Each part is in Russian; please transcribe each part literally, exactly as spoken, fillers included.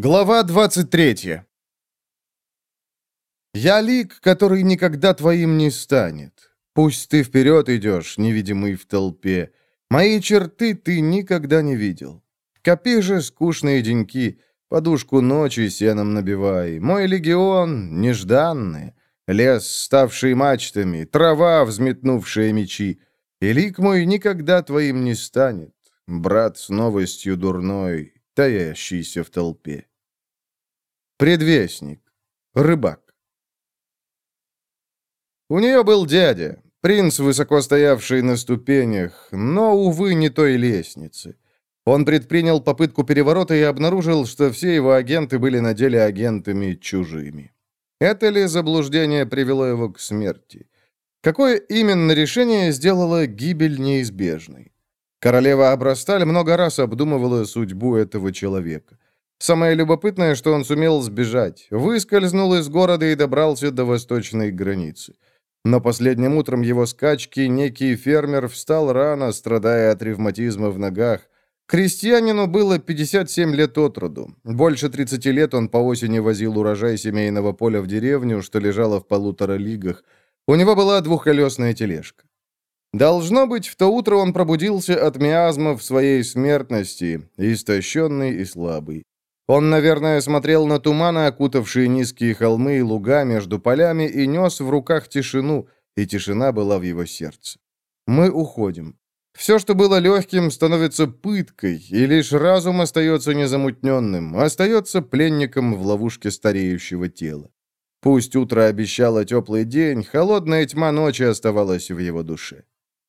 Глава двадцать третья. «Я лик, который никогда твоим не станет. Пусть ты вперед идешь, невидимый в толпе. Мои черты ты никогда не видел. Копи же скучные деньки, подушку ночи сеном набивай. Мой легион нежданный, лес, ставший мачтами, трава, взметнувшая мечи. И лик мой никогда твоим не станет, брат с новостью дурной, таящийся в толпе». Предвестник. Рыбак. У нее был дядя, принц, высоко стоявший на ступенях, но, увы, не той лестницы. Он предпринял попытку переворота и обнаружил, что все его агенты были на деле агентами чужими. Это ли заблуждение привело его к смерти? Какое именно решение сделало гибель неизбежной? Королева Абрасталь много раз обдумывала судьбу этого человека. Самое любопытное, что он сумел сбежать, выскользнул из города и добрался до восточной границы. Но последним утром его скачки некий фермер встал рано, страдая от ревматизма в ногах. Крестьянину было пятьдесят семь лет от роду. Больше тридцати лет он по осени возил урожай семейного поля в деревню, что лежало в полутора лигах. У него была двухколесная тележка. Должно быть, в то утро он пробудился от миазмов своей смертности, истощенный и слабый. Он, наверное, смотрел на туманы, окутавшие низкие холмы и луга между полями, и нес в руках тишину, и тишина была в его сердце. Мы уходим. Все, что было легким, становится пыткой, и лишь разум остается незамутненным, остается пленником в ловушке стареющего тела. Пусть утро обещало теплый день, холодная тьма ночи оставалась в его душе.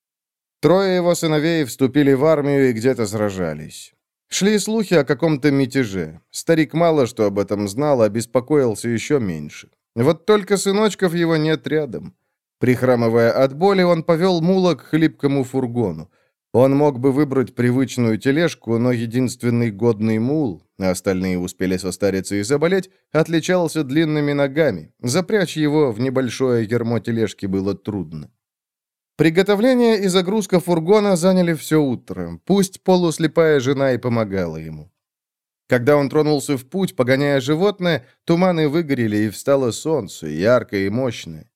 Трое его сыновей вступили в армию и где-то сражались. Шли слухи о каком-то мятеже. Старик мало что об этом знал, а беспокоился еще меньше. Вот только сыночков его нет рядом. Прихрамывая от боли, он повел мула к хлипкому фургону. Он мог бы выбрать привычную тележку, но единственный годный мул, а остальные успели состариться и заболеть, отличался длинными ногами. Запрячь его в небольшое ярмо тележки было трудно. Приготовление и загрузка фургона заняли все утро. Пусть полуслепая жена и помогала ему. Когда он тронулся в путь, погоняя животное, туманы выгорели, и встало солнце, яркое и мощное.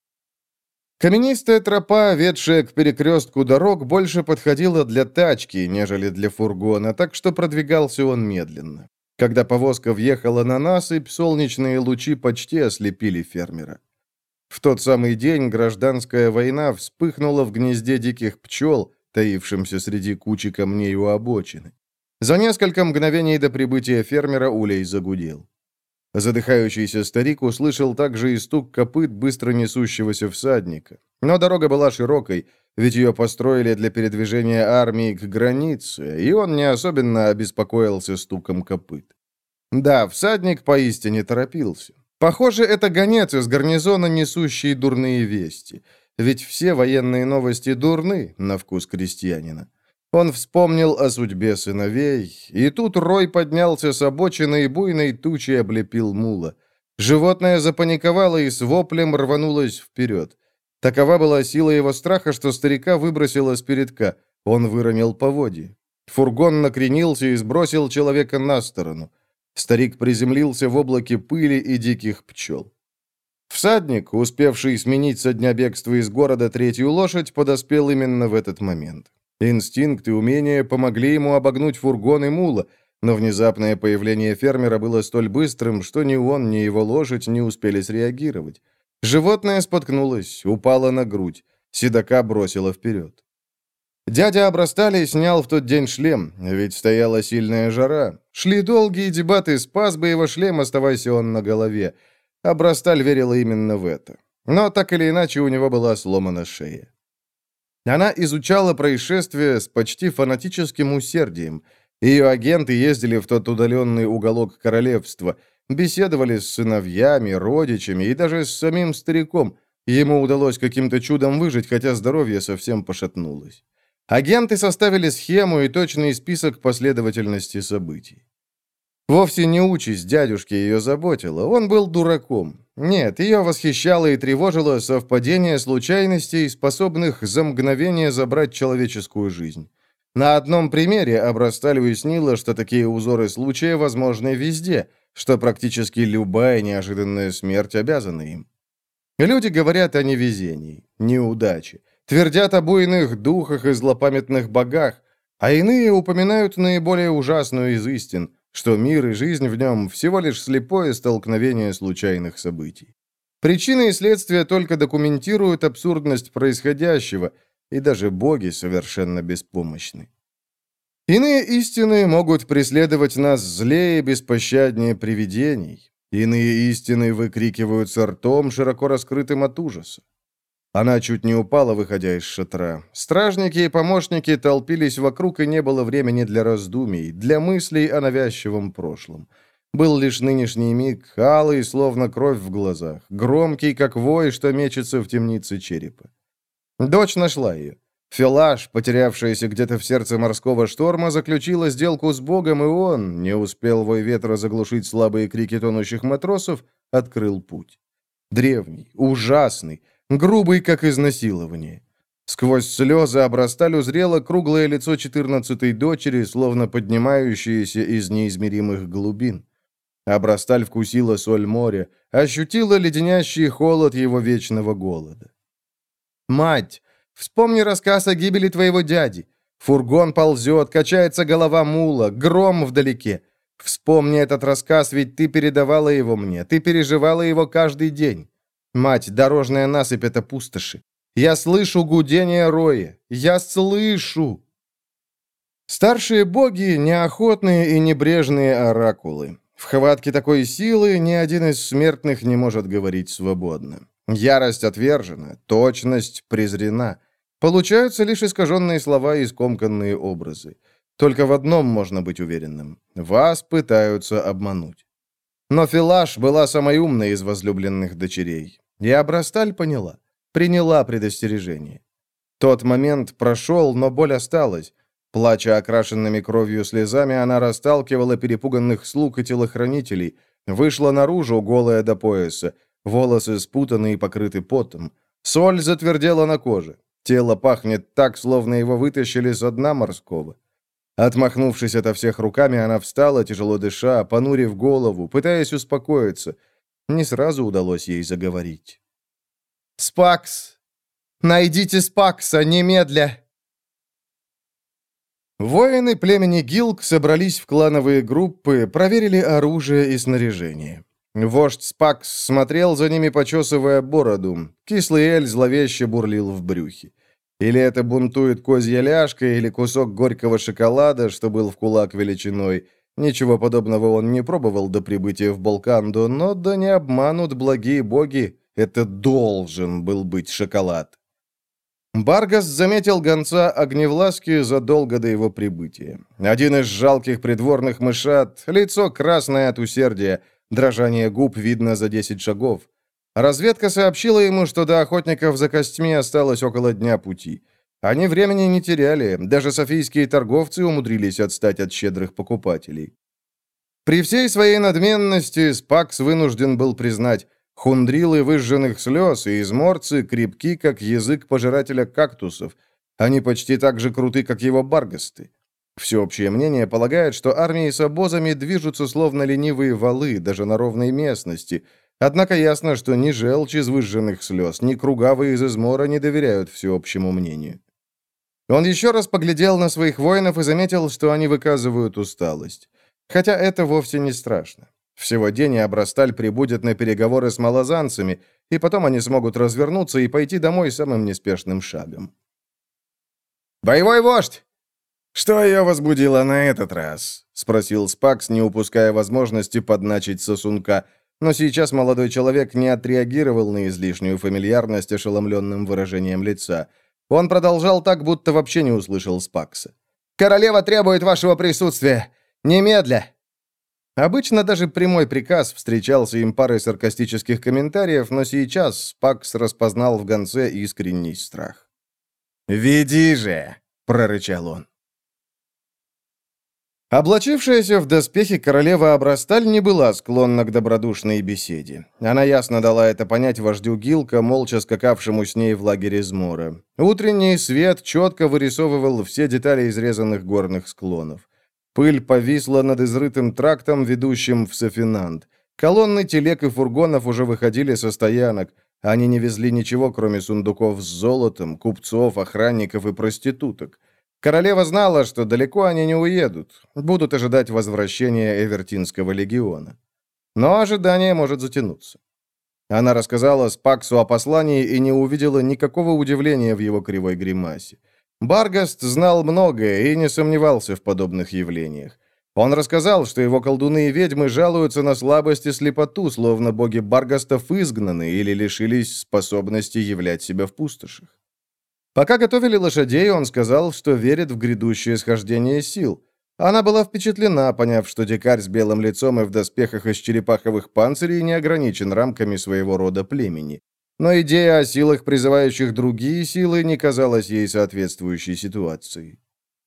Каменистая тропа, ведшая к перекрестку дорог, больше подходила для тачки, нежели для фургона, так что продвигался он медленно. Когда повозка въехала на насыпь, солнечные лучи почти ослепили фермера. В тот самый день гражданская война вспыхнула в гнезде диких пчел, таившемся среди кучи камней у обочины. За несколько мгновений до прибытия фермера улей загудел. Задыхающийся старик услышал также и стук копыт быстро несущегося всадника. Но дорога была широкой, ведь ее построили для передвижения армии к границе, и он не особенно обеспокоился стуком копыт. Да, всадник поистине торопился. Похоже, это гонец из гарнизона, несущий дурные вести. Ведь все военные новости дурны на вкус крестьянина. Он вспомнил о судьбе сыновей, и тут рой поднялся с обочины и буйной тучей облепил мула. Животное запаниковало и с воплем рванулось вперед. Такова была сила его страха, что старика выбросило с передка. Он выронил поводья. Фургон накренился и сбросил человека на сторону. Старик приземлился в облаке пыли и диких пчел. Всадник, успевший сменить со дня бегства из города третью лошадь, подоспел именно в этот момент. Инстинкт и умения помогли ему обогнуть фургон и мула, но внезапное появление фермера было столь быстрым, что ни он, ни его лошадь не успели среагировать. Животное споткнулось, упало на грудь, седока бросило вперед. Дядя Абрастали снял в тот день шлем, ведь стояла сильная жара. Шли долгие дебаты, спас бы его шлем, оставайся он на голове. Абрасталь верила именно в это. Но так или иначе у него была сломана шея. Она изучала происшествие с почти фанатическим усердием. Ее агенты ездили в тот удаленный уголок королевства, беседовали с сыновьями, родичами и даже с самим стариком. Ему удалось каким-то чудом выжить, хотя здоровье совсем пошатнулось. Агенты составили схему и точный список последовательности событий. Вовсе не участь дядюшки ее заботила, он был дураком. Нет, ее восхищало и тревожило совпадение случайностей, способных за мгновение забрать человеческую жизнь. На одном примере Абрасталь уяснила, что такие узоры случая возможны везде, что практически любая неожиданная смерть обязана им. Люди говорят о невезении, неудаче, твердят о буйных духах и злопамятных богах, а иные упоминают наиболее ужасную из истин, что мир и жизнь в нем всего лишь слепое столкновение случайных событий. Причины и следствия только документируют абсурдность происходящего, и даже боги совершенно беспомощны. Иные истины могут преследовать нас злее и беспощаднее привидений. Иные истины выкрикиваются ртом, широко раскрытым от ужаса. Она чуть не упала, выходя из шатра. Стражники и помощники толпились вокруг, и не было времени для раздумий, для мыслей о навязчивом прошлом. Был лишь нынешний миг, алый, словно кровь в глазах, громкий, как вой, что мечется в темнице черепа. Дочь нашла ее. Фелаш, потерявшаяся где-то в сердце морского шторма, заключила сделку с Богом, и он, не успел вой ветра заглушить слабые крики тонущих матросов, открыл путь. Древний, ужасный, грубый, как изнасилование. Сквозь слезы Абрасталь узрела круглое лицо четырнадцатой дочери, словно поднимающееся из неизмеримых глубин. Абрасталь вкусила соль моря, ощутила леденящий холод его вечного голода. «Мать, вспомни рассказ о гибели твоего дяди. Фургон ползет, качается голова мула, гром вдалеке. Вспомни этот рассказ, ведь ты передавала его мне, ты переживала его каждый день. Мать, дорожная насыпь — это пустоши. Я слышу гудение роя. Я слышу!» Старшие боги — неохотные и небрежные оракулы. В хватке такой силы ни один из смертных не может говорить свободно. Ярость отвержена, точность презрена. Получаются лишь искаженные слова и скомканные образы. Только в одном можно быть уверенным. Вас пытаются обмануть. Но Фелаш была самой умной из возлюбленных дочерей. И Абрасталь поняла, приняла предостережение. Тот момент прошел, но боль осталась. Плача окрашенными кровью слезами, она расталкивала перепуганных слуг и телохранителей, вышла наружу, голая до пояса, волосы спутаны и покрыты потом. Соль затвердела на коже. Тело пахнет так, словно его вытащили со дна морского. Отмахнувшись ото всех руками, она встала, тяжело дыша, понурив голову, пытаясь успокоиться. Не сразу удалось ей заговорить. «Спакс! Найдите Спакса немедля!» Воины племени Гилк собрались в клановые группы, проверили оружие и снаряжение. Вождь Спакс смотрел за ними, почесывая бороду. Кислый эль зловеще бурлил в брюхе. Или это бунтует козья ляжка, или кусок горького шоколада, что был в кулак величиной. Ничего подобного он не пробовал до прибытия в Болканду, но да не обманут благие боги, это должен был быть шоколад. Баргас заметил гонца Огневласки задолго до его прибытия. Один из жалких придворных мышат, лицо красное от усердия, дрожание губ видно за десять шагов. Разведка сообщила ему, что до охотников за костьми осталось около дня пути. Они времени не теряли, даже софийские торговцы умудрились отстать от щедрых покупателей. При всей своей надменности Спакс вынужден был признать, хундрилы выжженных слез и изморцы крепки, как язык пожирателя кактусов. Они почти так же круты, как его баргасты. Всеобщее мнение полагает, что армии с обозами движутся словно ленивые валы, даже на ровной местности. Однако ясно, что ни желчь из выжженных слез, ни кругавые из измора не доверяют всеобщему мнению. Он еще раз поглядел на своих воинов и заметил, что они выказывают усталость. Хотя это вовсе не страшно. Всего день и Абрасталь прибудет на переговоры с малозанцами, и потом они смогут развернуться и пойти домой самым неспешным шагом. «Боевой вождь! Что ее возбудило на этот раз?» — спросил Спакс, не упуская возможности подначить сосунка. Но сейчас молодой человек не отреагировал на излишнюю фамильярность ошеломленным выражением лица. Он продолжал так, будто вообще не услышал Спакса. «Королева требует вашего присутствия! Немедля!» Обычно даже прямой приказ встречался им парой саркастических комментариев, но сейчас Спакс распознал в гонце искренний страх. «Веди же!» — прорычал он. Облачившаяся в доспехи королева Абрасталь не была склонна к добродушной беседе. Она ясно дала это понять вождю Гилка, молча скакавшему с ней в лагере Измора. Утренний свет четко вырисовывал все детали изрезанных горных склонов. Пыль повисла над изрытым трактом, ведущим в Софинанд. Колонны телег и фургонов уже выходили со стоянок. Они не везли ничего, кроме сундуков с золотом, купцов, охранников и проституток. Королева знала, что далеко они не уедут, будут ожидать возвращения Эвертинского легиона. Но ожидание может затянуться. Она рассказала Спаксу о послании и не увидела никакого удивления в его кривой гримасе. Баргаст знал многое и не сомневался в подобных явлениях. Он рассказал, что его колдуны и ведьмы жалуются на слабость и слепоту, словно боги Баргастов изгнаны или лишились способности являть себя в пустошах. Пока готовили лошадей, он сказал, что верит в грядущее схождение сил. Она была впечатлена, поняв, что дикарь с белым лицом и в доспехах из черепаховых панцирей не ограничен рамками своего рода племени. Но идея о силах, призывающих другие силы, не казалась ей соответствующей ситуации.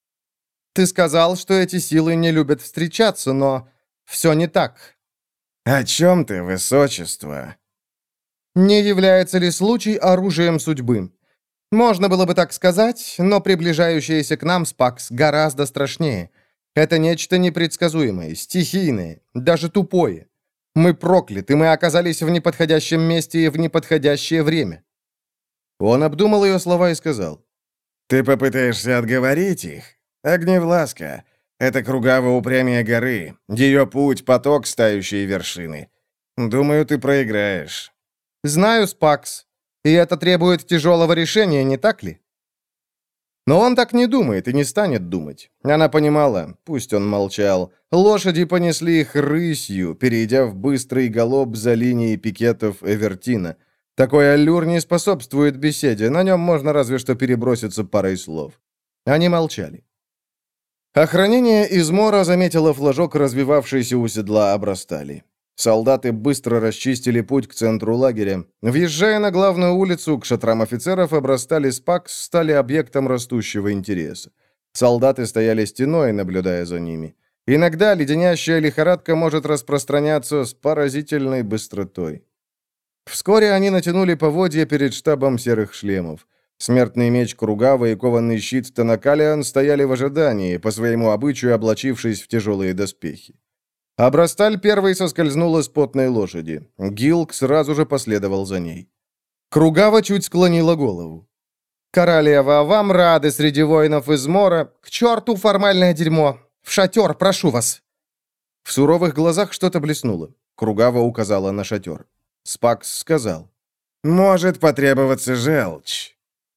«Ты сказал, что эти силы не любят встречаться, но все не так». «О чем ты, высочество?» «Не является ли случай оружием судьбы? Можно было бы так сказать, но приближающийся к нам Спакс гораздо страшнее. Это нечто непредсказуемое, стихийное, даже тупое. Мы прокляты, мы оказались в неподходящем месте и в неподходящее время». Он обдумал ее слова и сказал: «Ты попытаешься отговорить их? Огневласка — это кругово упрямие горы, ее путь — поток стающей вершины. Думаю, ты проиграешь». «Знаю, Спакс, и это требует тяжелого решения, не так ли?» Но он так не думает и не станет думать. Она понимала, пусть он молчал. Лошади понесли их рысью, перейдя в быстрый галоп за линией пикетов Эвертина. Такой аллюр не способствует беседе, на нем можно разве что переброситься парой слов. Они молчали. Охранение Измора заметило флажок, развивавшийся у седла Абрастали. Солдаты быстро расчистили путь к центру лагеря. Въезжая на главную улицу, к шатрам офицеров Абрастали Спакс стали объектом растущего интереса. Солдаты стояли стеной, наблюдая за ними. Иногда леденящая лихорадка может распространяться с поразительной быстротой. Вскоре они натянули поводья перед штабом серых шлемов. Смертный меч Кругава и кованный щит Танакалиан стояли в ожидании, по своему обычаю облачившись в тяжелые доспехи. Абрасталь первой соскользнула с потной лошади. Гилк сразу же последовал за ней. Кругава чуть склонила голову. «Королева, вам рады среди воинов Измора. К черту формальное дерьмо! В шатер, прошу вас!» В суровых глазах что-то блеснуло. Кругава указала на шатер. Спакс сказал: «Может потребоваться желчь».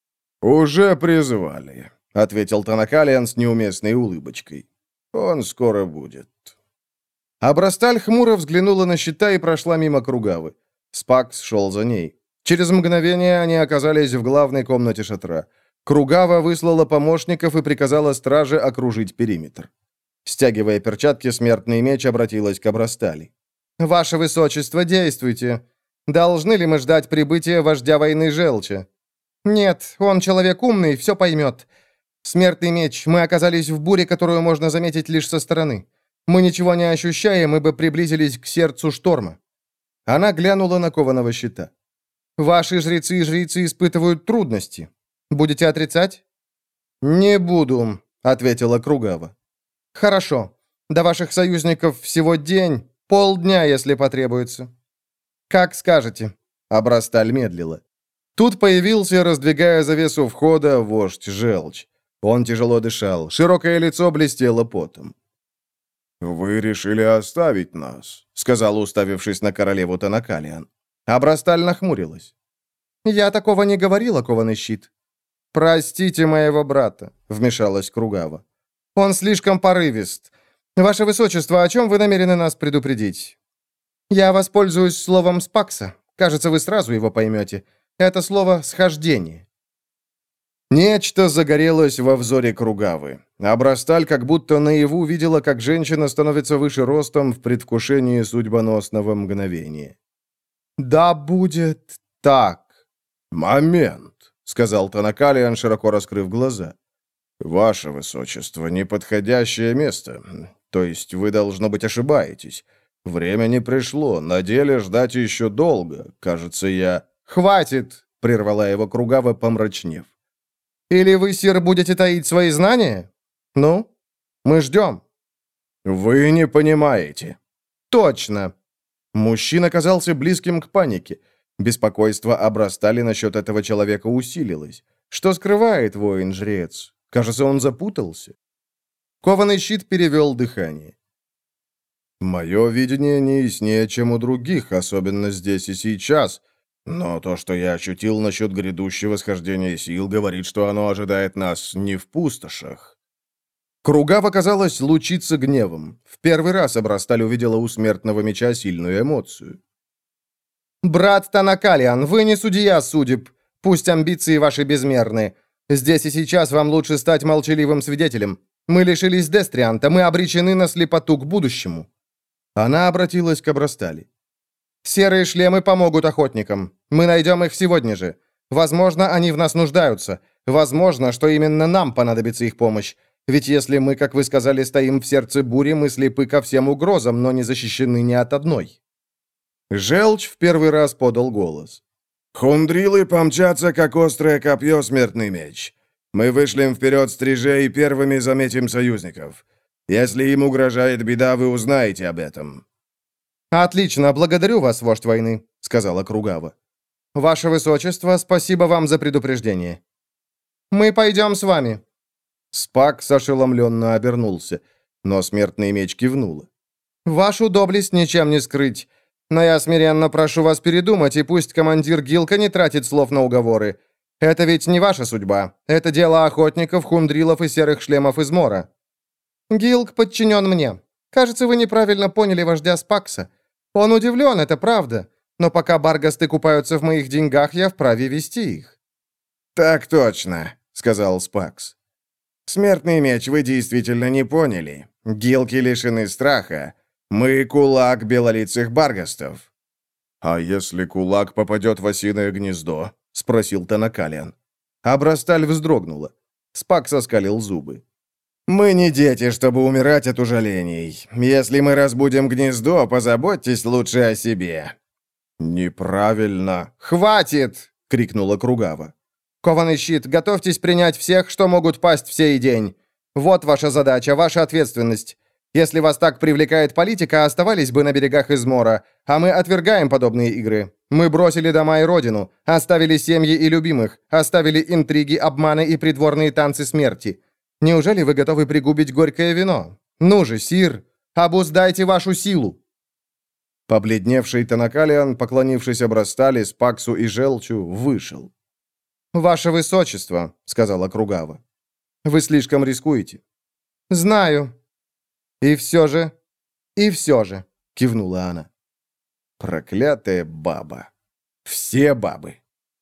«Уже призвали», — ответил Танакалиан с неуместной улыбочкой. «Он скоро будет». Абрасталь хмуро взглянула на щита и прошла мимо Кругавы. Спакс шел за ней. Через мгновение они оказались в главной комнате шатра. Кругава выслала помощников и приказала страже окружить периметр. Стягивая перчатки, смертный меч обратилась к Абрастали. «Ваше высочество, действуйте. Должны ли мы ждать прибытия вождя войны Желча?» «Нет, он человек умный, все поймет. Смертный меч, мы оказались в буре, которую можно заметить лишь со стороны. Мы ничего не ощущаем, ибо приблизились к сердцу шторма». Она глянула на кованого щита. «Ваши жрецы и жрицы испытывают трудности. Будете отрицать?» «Не буду», — ответила Кругава. «Хорошо. До ваших союзников всего день, полдня, если потребуется». «Как скажете», — Абрасталь медлила. Тут появился, раздвигая завесу входа, вождь Желчь. Он тяжело дышал, широкое лицо блестело потом. «Вы решили оставить нас», — сказал, уставившись на королеву Танакалиан. Абрасталь нахмурилась. «Я такого не говорила, кованый щит». «Простите моего брата», — вмешалась Кругава. «Он слишком порывист. Ваше высочество, о чем вы намерены нас предупредить?» «Я воспользуюсь словом Спакса. Кажется, вы сразу его поймете. Это слово «схождение». Нечто загорелось во взоре Кругавы. Абрасталь как будто наяву видела, как женщина становится выше ростом в предвкушении судьбоносного мгновения. «Да будет так». «Момент», — сказал Танакалиан, широко раскрыв глаза. «Ваше высочество, неподходящее место. То есть вы, должно быть, ошибаетесь. Время не пришло, на деле ждать еще долго. Кажется, я...» «Хватит!» — прервала его Кругава, помрачнев. «Или вы, сир, будете таить свои знания? Ну, мы ждем». «Вы не понимаете». «Точно». Мужчина казался близким к панике. Беспокойство обрастали насчет этого человека усилилось. Что скрывает воин-жрец? Кажется, он запутался. Кованый щит перевел дыхание. «Мое видение не яснее, чем у других, особенно здесь и сейчас. Но то, что я ощутил насчет грядущего схождения сил, говорит, что оно ожидает нас не в пустошах». Кругава, казалось, лучится гневом. В первый раз Абрасталь увидела у смертного меча сильную эмоцию. «Брат Танакалиан, вы не судья судеб. Пусть амбиции ваши безмерны. Здесь и сейчас вам лучше стать молчаливым свидетелем. Мы лишились Дестрианта, мы обречены на слепоту к будущему». Она обратилась к Абрастали. «Серые шлемы помогут охотникам. Мы найдем их сегодня же. Возможно, они в нас нуждаются. Возможно, что именно нам понадобится их помощь. Ведь если мы, как вы сказали, стоим в сердце бури, мы слепы ко всем угрозам, но не защищены ни от одной». Желчь в первый раз подал голос. «Хундрилы помчатся, как острое копье, смертный меч. Мы вышлем вперед стрижей и первыми заметим союзников. Если им угрожает беда, вы узнаете об этом». «Отлично, благодарю вас, вождь войны», — сказала Кругава. «Ваше высочество, спасибо вам за предупреждение». «Мы пойдем с вами». Спакс ошеломленно обернулся, но смертный меч кивнула. «Вашу доблесть ничем не скрыть. Но я смиренно прошу вас передумать, и пусть командир Гилка не тратит слов на уговоры. Это ведь не ваша судьба. Это дело охотников, хундрилов и серых шлемов из Мора. Гилк подчинен мне. Кажется, вы неправильно поняли вождя Спакса. Он удивлен, это правда. Но пока баргасты купаются в моих деньгах, я вправе вести их». «Так точно», — сказал Спакс. «Смертный меч вы действительно не поняли. Гилки лишены страха. Мы кулак белолицых баргастов». «А если кулак попадет в осиное гнездо?» — спросил Танакалиан. Абрасталь вздрогнула. Спакс оскалил зубы. «Мы не дети, чтобы умирать от ужалений. Если мы разбудим гнездо, позаботьтесь лучше о себе». «Неправильно». «Хватит!» — крикнула Кругава. «Кованый щит, готовьтесь принять всех, что могут пасть в сей день. Вот ваша задача, ваша ответственность. Если вас так привлекает политика, оставались бы на берегах Измора, а мы отвергаем подобные игры. Мы бросили дома и родину, оставили семьи и любимых, оставили интриги, обманы и придворные танцы смерти. Неужели вы готовы пригубить горькое вино? Ну же, сир, обуздайте вашу силу!» Побледневший Танакалиан, поклонившись Абрастали, Спаксу и Желчу, вышел. «Ваше высочество», — сказала Кругава, — «вы слишком рискуете». «Знаю». «И все же, и все же», — кивнула она. «Проклятая баба. Все бабы».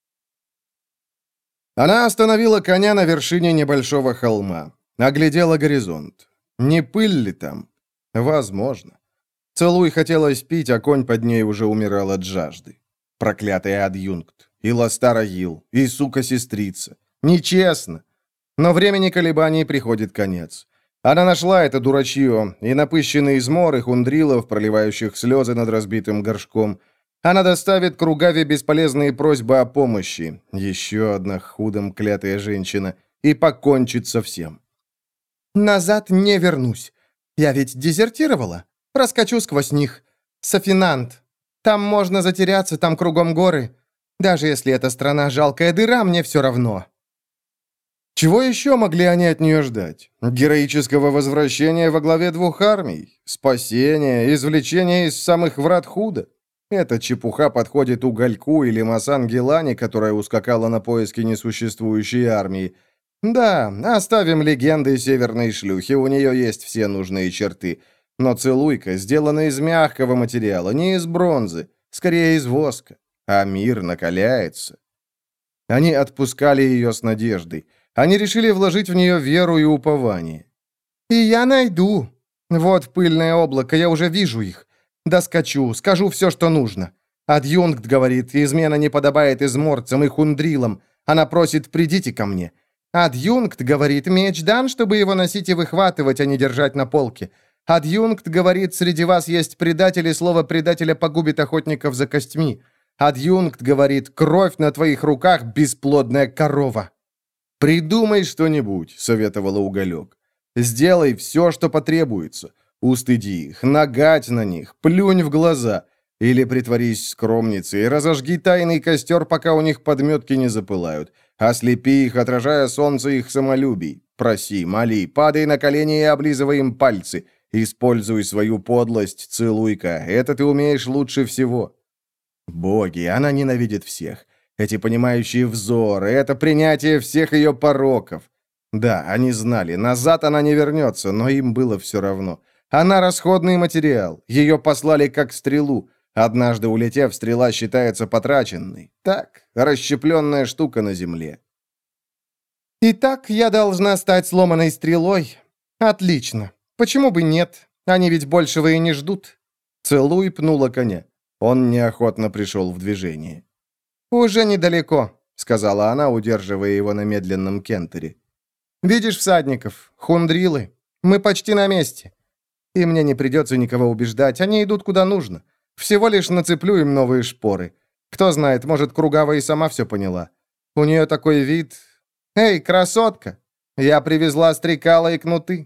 Она остановила коня на вершине небольшого холма. Оглядела горизонт. Не пыль ли там? Возможно. Целуй хотелось пить, а конь под ней уже умирал от жажды. Проклятый адъюнкт. И Ластара Йил, и сука-сестрица. Нечестно. Но времени колебаний приходит конец. Она нашла это дурачье, и напыщенный измор, и хундрилов, проливающих слезы над разбитым горшком. Она доставит Кругаве бесполезные просьбы о помощи. Еще одна худом клятая женщина. И покончит со всем. «Назад не вернусь. Я ведь дезертировала. Проскочу сквозь них. Софинант. Там можно затеряться, там кругом горы. Даже если эта страна жалкая дыра, мне все равно». Чего еще могли они от нее ждать? Героического возвращения во главе двух армий? Спасения, извлечения из самых врат худа? Эта чепуха подходит Угольку или Масан-Гелане, которая ускакала на поиски несуществующей армии. Да, оставим легенды северной шлюхи, у нее есть все нужные черты. Но целуйка сделана из мягкого материала, не из бронзы, скорее из воска. А мир накаляется. Они отпускали ее с надеждой. Они решили вложить в нее веру и упование. «И я найду. Вот пыльное облако, я уже вижу их. Доскочу, скажу все, что нужно. Адъюнкт говорит, измена не подобает изморцам и хундрилам. Она просит, придите ко мне. Адъюнкт говорит, меч дан, чтобы его носить и выхватывать, а не держать на полке. Адъюнкт говорит, среди вас есть предатели, слово предателя погубит охотников за костьми. Адъюнкт говорит, кровь на твоих руках, бесплодная корова». «Придумай что-нибудь», — советовала Уголек. «Сделай все, что потребуется. Устыди их, нагать на них, плюнь в глаза. Или притворись скромницей, разожги тайный костер, пока у них подметки не запылают. Ослепи их, отражая солнце их самолюбий. Проси, моли, падай на колени и облизывай им пальцы. Используй свою подлость, целуйка. Это ты умеешь лучше всего. Боги, она ненавидит всех. Эти понимающие взоры, это принятие всех ее пороков. Да, они знали, назад она не вернется, но им было все равно. Она расходный материал, ее послали как стрелу. Однажды улетев, стрела считается потраченной. Так, расщепленная штука на земле. «Итак, я должна стать сломанной стрелой? Отлично. Почему бы нет? Они ведь большего и не ждут». Целуй пнула коня. Он неохотно пришел в движение. «Уже недалеко», — сказала она, удерживая его на медленном кентере. «Видишь всадников? Хундрилы. Мы почти на месте. И мне не придется никого убеждать. Они идут куда нужно. Всего лишь нацеплю им новые шпоры. Кто знает, может, Кругава и сама все поняла. У нее такой вид... Эй, красотка! Я привезла стрекала и кнуты».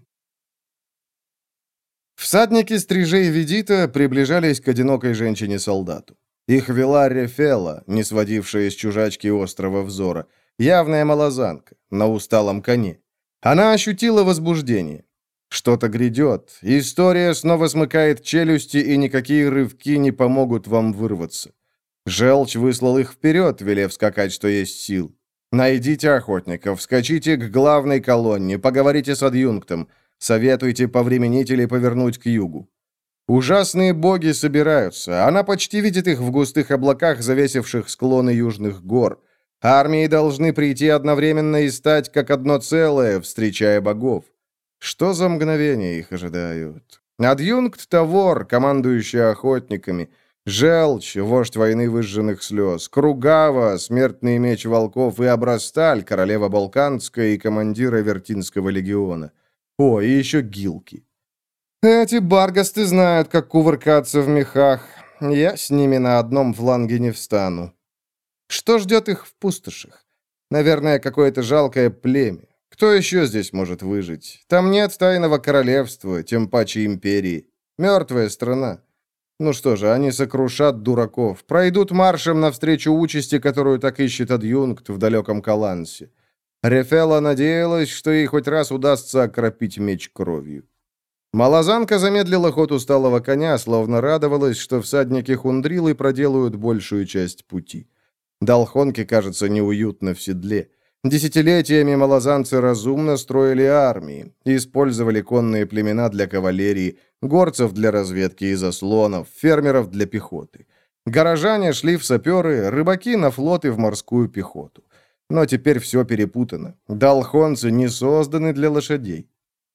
Всадники стрижей Ведита приближались к одинокой женщине-солдату. Их вела Рефела, не сводившая с чужачки острого взора. Явная малозанка, на усталом коне. Она ощутила возбуждение. Что-то грядет. История снова смыкает челюсти, и никакие рывки не помогут вам вырваться. Желчь выслал их вперед, велев скакать, что есть сил. Найдите охотников, скачите к главной колонне, поговорите с адъюнктом, советуйте повременить или повернуть к югу. Ужасные боги собираются. Она почти видит их в густых облаках, завесивших склоны южных гор. Армии должны прийти одновременно и стать как одно целое, встречая богов. Что за мгновения их ожидают? Адъюнкт Тавор, командующий охотниками, Желчь, вождь войны выжженных слез, Кругава, смертный меч волков, и Абрасталь, королева Балканская и командира Вертинского легиона. О, и еще Гилки. Эти баргасты знают, как кувыркаться в мехах. Я с ними на одном фланге не встану. Что ждет их в пустошах? Наверное, какое-то жалкое племя. Кто еще здесь может выжить? Там нет тайного королевства, тем паче империи. Мертвая страна. Ну что же, они сокрушат дураков, пройдут маршем навстречу участи, которую так ищет адъюнкт в далеком Калансе. Рефела надеялась, что ей хоть раз удастся окропить меч кровью. Малозанка замедлила ход усталого коня, словно радовалась, что всадники Хундрилы проделают большую часть пути. Далхонке кажется неуютно в седле. Десятилетиями малозанцы разумно строили армии, использовали конные племена для кавалерии, горцев для разведки и заслонов, фермеров для пехоты. Горожане шли в саперы, рыбаки на флот и в морскую пехоту. Но теперь все перепутано. Далхонцы не созданы для лошадей.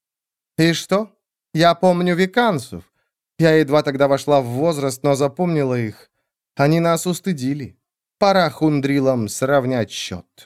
«И что? Я помню веканцев. Я едва тогда вошла в возраст, но запомнила их. Они нас устыдили. Пора хундрилам сравнять счет».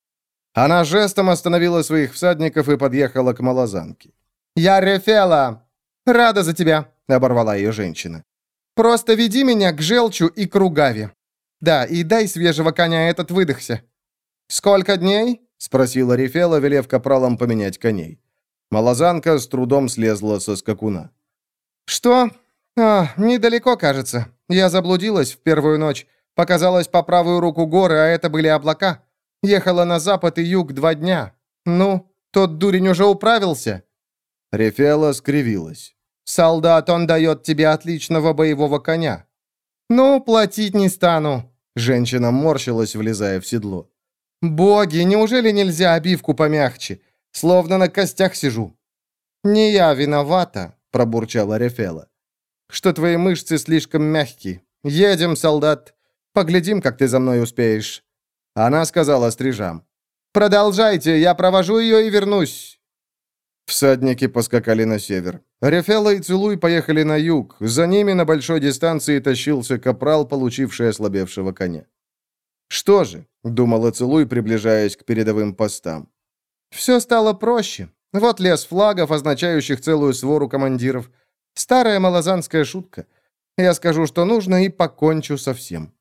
Она жестом остановила своих всадников и подъехала к малозанке. «Я Рефела! Рада за тебя!» — оборвала ее женщина. «Просто веди меня к Желчу и Кругаве. Да, и дай свежего коня, этот выдохся». «Сколько дней?» — спросила Рефела, велев капралам поменять коней. Малозанка с трудом слезла со скакуна. «Что? А, недалеко, кажется. Я заблудилась в первую ночь. Показалось по правую руку горы, а это были облака. Ехала на запад и юг два дня. Ну, тот дурень уже управился?» Рефела скривилась. «Солдат, он дает тебе отличного боевого коня». «Ну, платить не стану». Женщина морщилась, влезая в седло. «Боги, неужели нельзя обивку помягче? Словно на костях сижу». «Не я виновата», — пробурчала Рефела. «Что твои мышцы слишком мягкие. Едем, солдат. Поглядим, как ты за мной успеешь». Она сказала стрижам. «Продолжайте, я провожу ее и вернусь». Всадники поскакали на север. Рефела и Целуй поехали на юг. За ними на большой дистанции тащился капрал, получивший ослабевшего коня. «Что же?» — думала Целуй, приближаясь к передовым постам. «Все стало проще. Вот лес флагов, означающих целую свору командиров. Старая малозанская шутка. Я скажу, что нужно, и покончу со всем».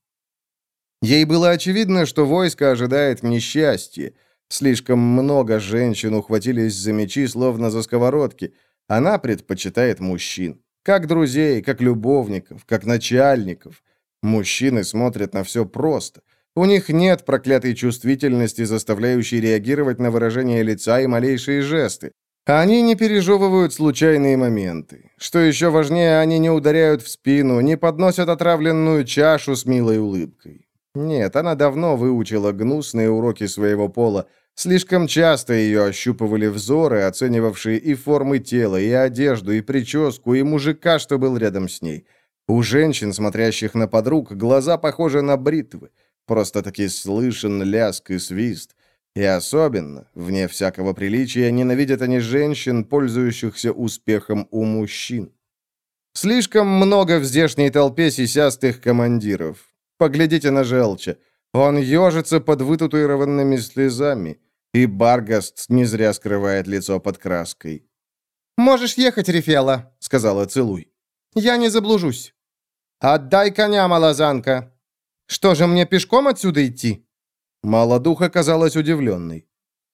Ей было очевидно, что войско ожидает несчастье. Слишком много женщин ухватились за мечи, словно за сковородки. Она предпочитает мужчин. Как друзей, как любовников, как начальников. Мужчины смотрят на все просто. У них нет проклятой чувствительности, заставляющей реагировать на выражение лица и малейшие жесты. Они не пережевывают случайные моменты. Что еще важнее, они не ударяют в спину, не подносят отравленную чашу с милой улыбкой. Нет, она давно выучила гнусные уроки своего пола. Слишком часто ее ощупывали взоры, оценивавшие и формы тела, и одежду, и прическу, и мужика, что был рядом с ней. У женщин, смотрящих на подруг, глаза похожи на бритвы. Просто-таки слышен ляск и свист. И особенно, вне всякого приличия, ненавидят они женщин, пользующихся успехом у мужчин. Слишком много в здешней толпе сисястых командиров. Поглядите на Желча. Он ежится под вытатуированными слезами. И Баргаст не зря скрывает лицо под краской. «Можешь ехать, Рефела», — сказала Целуй. «Я не заблужусь». «Отдай коня, малозанка». «Что же, мне пешком отсюда идти?» Молодуха казалась удивленной.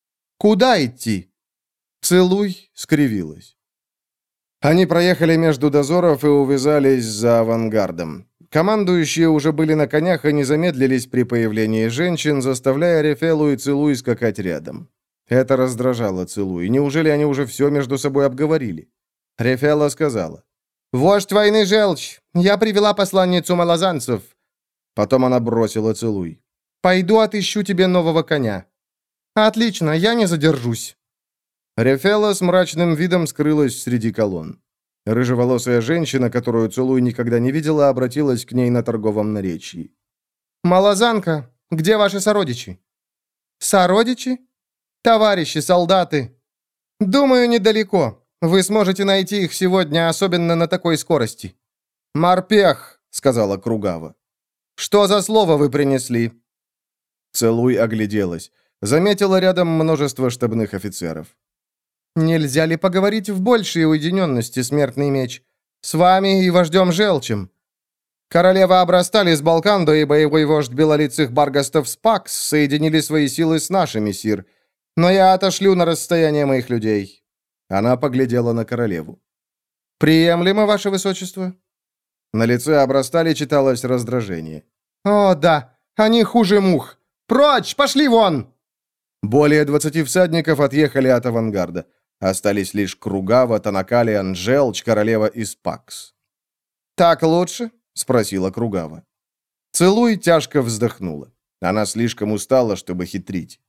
«Куда идти?» Целуй скривилась. Они проехали между дозоров и увязались за авангардом. Командующие уже были на конях и не замедлились при появлении женщин, заставляя Рефелу и Целуй скакать рядом. Это раздражало Целуй. Неужели они уже все между собой обговорили? Рефела сказала. «Вождь войны Желчь, я привела посланницу малозанцев». Потом она бросила Целуй. «Пойду отыщу тебе нового коня». «Отлично, я не задержусь». Рефела с мрачным видом скрылась среди колонн. Рыжеволосая женщина, которую Целуй никогда не видела, обратилась к ней на торговом наречии. «Малозанка, где ваши сородичи?» «Сородичи? Товарищи, солдаты. Думаю, недалеко. Вы сможете найти их сегодня, особенно на такой скорости». «Морпех», — сказала Кругава. «Что за слово вы принесли?» Целуй огляделась. Заметила рядом множество штабных офицеров. «Нельзя ли поговорить в большей уединенности, смертный меч? С вами и вождем Желчем. Королева Обрастали с Балкандо и боевой вождь белолицых Баргастов Спакс соединили свои силы с нашими, сир. Но я отошлю на расстояние моих людей». Она поглядела на королеву. «Приемлемо, ваше высочество?» На лице Обрастали читалось раздражение. «О, да, они хуже мух. Прочь, пошли вон!» Более двадцати всадников отъехали от авангарда. Остались лишь Кругава, Танакалиан, Желчь, королева и Спакс. «Так лучше?» — спросила Кругава. Целуй тяжко вздохнула. Она слишком устала, чтобы хитрить.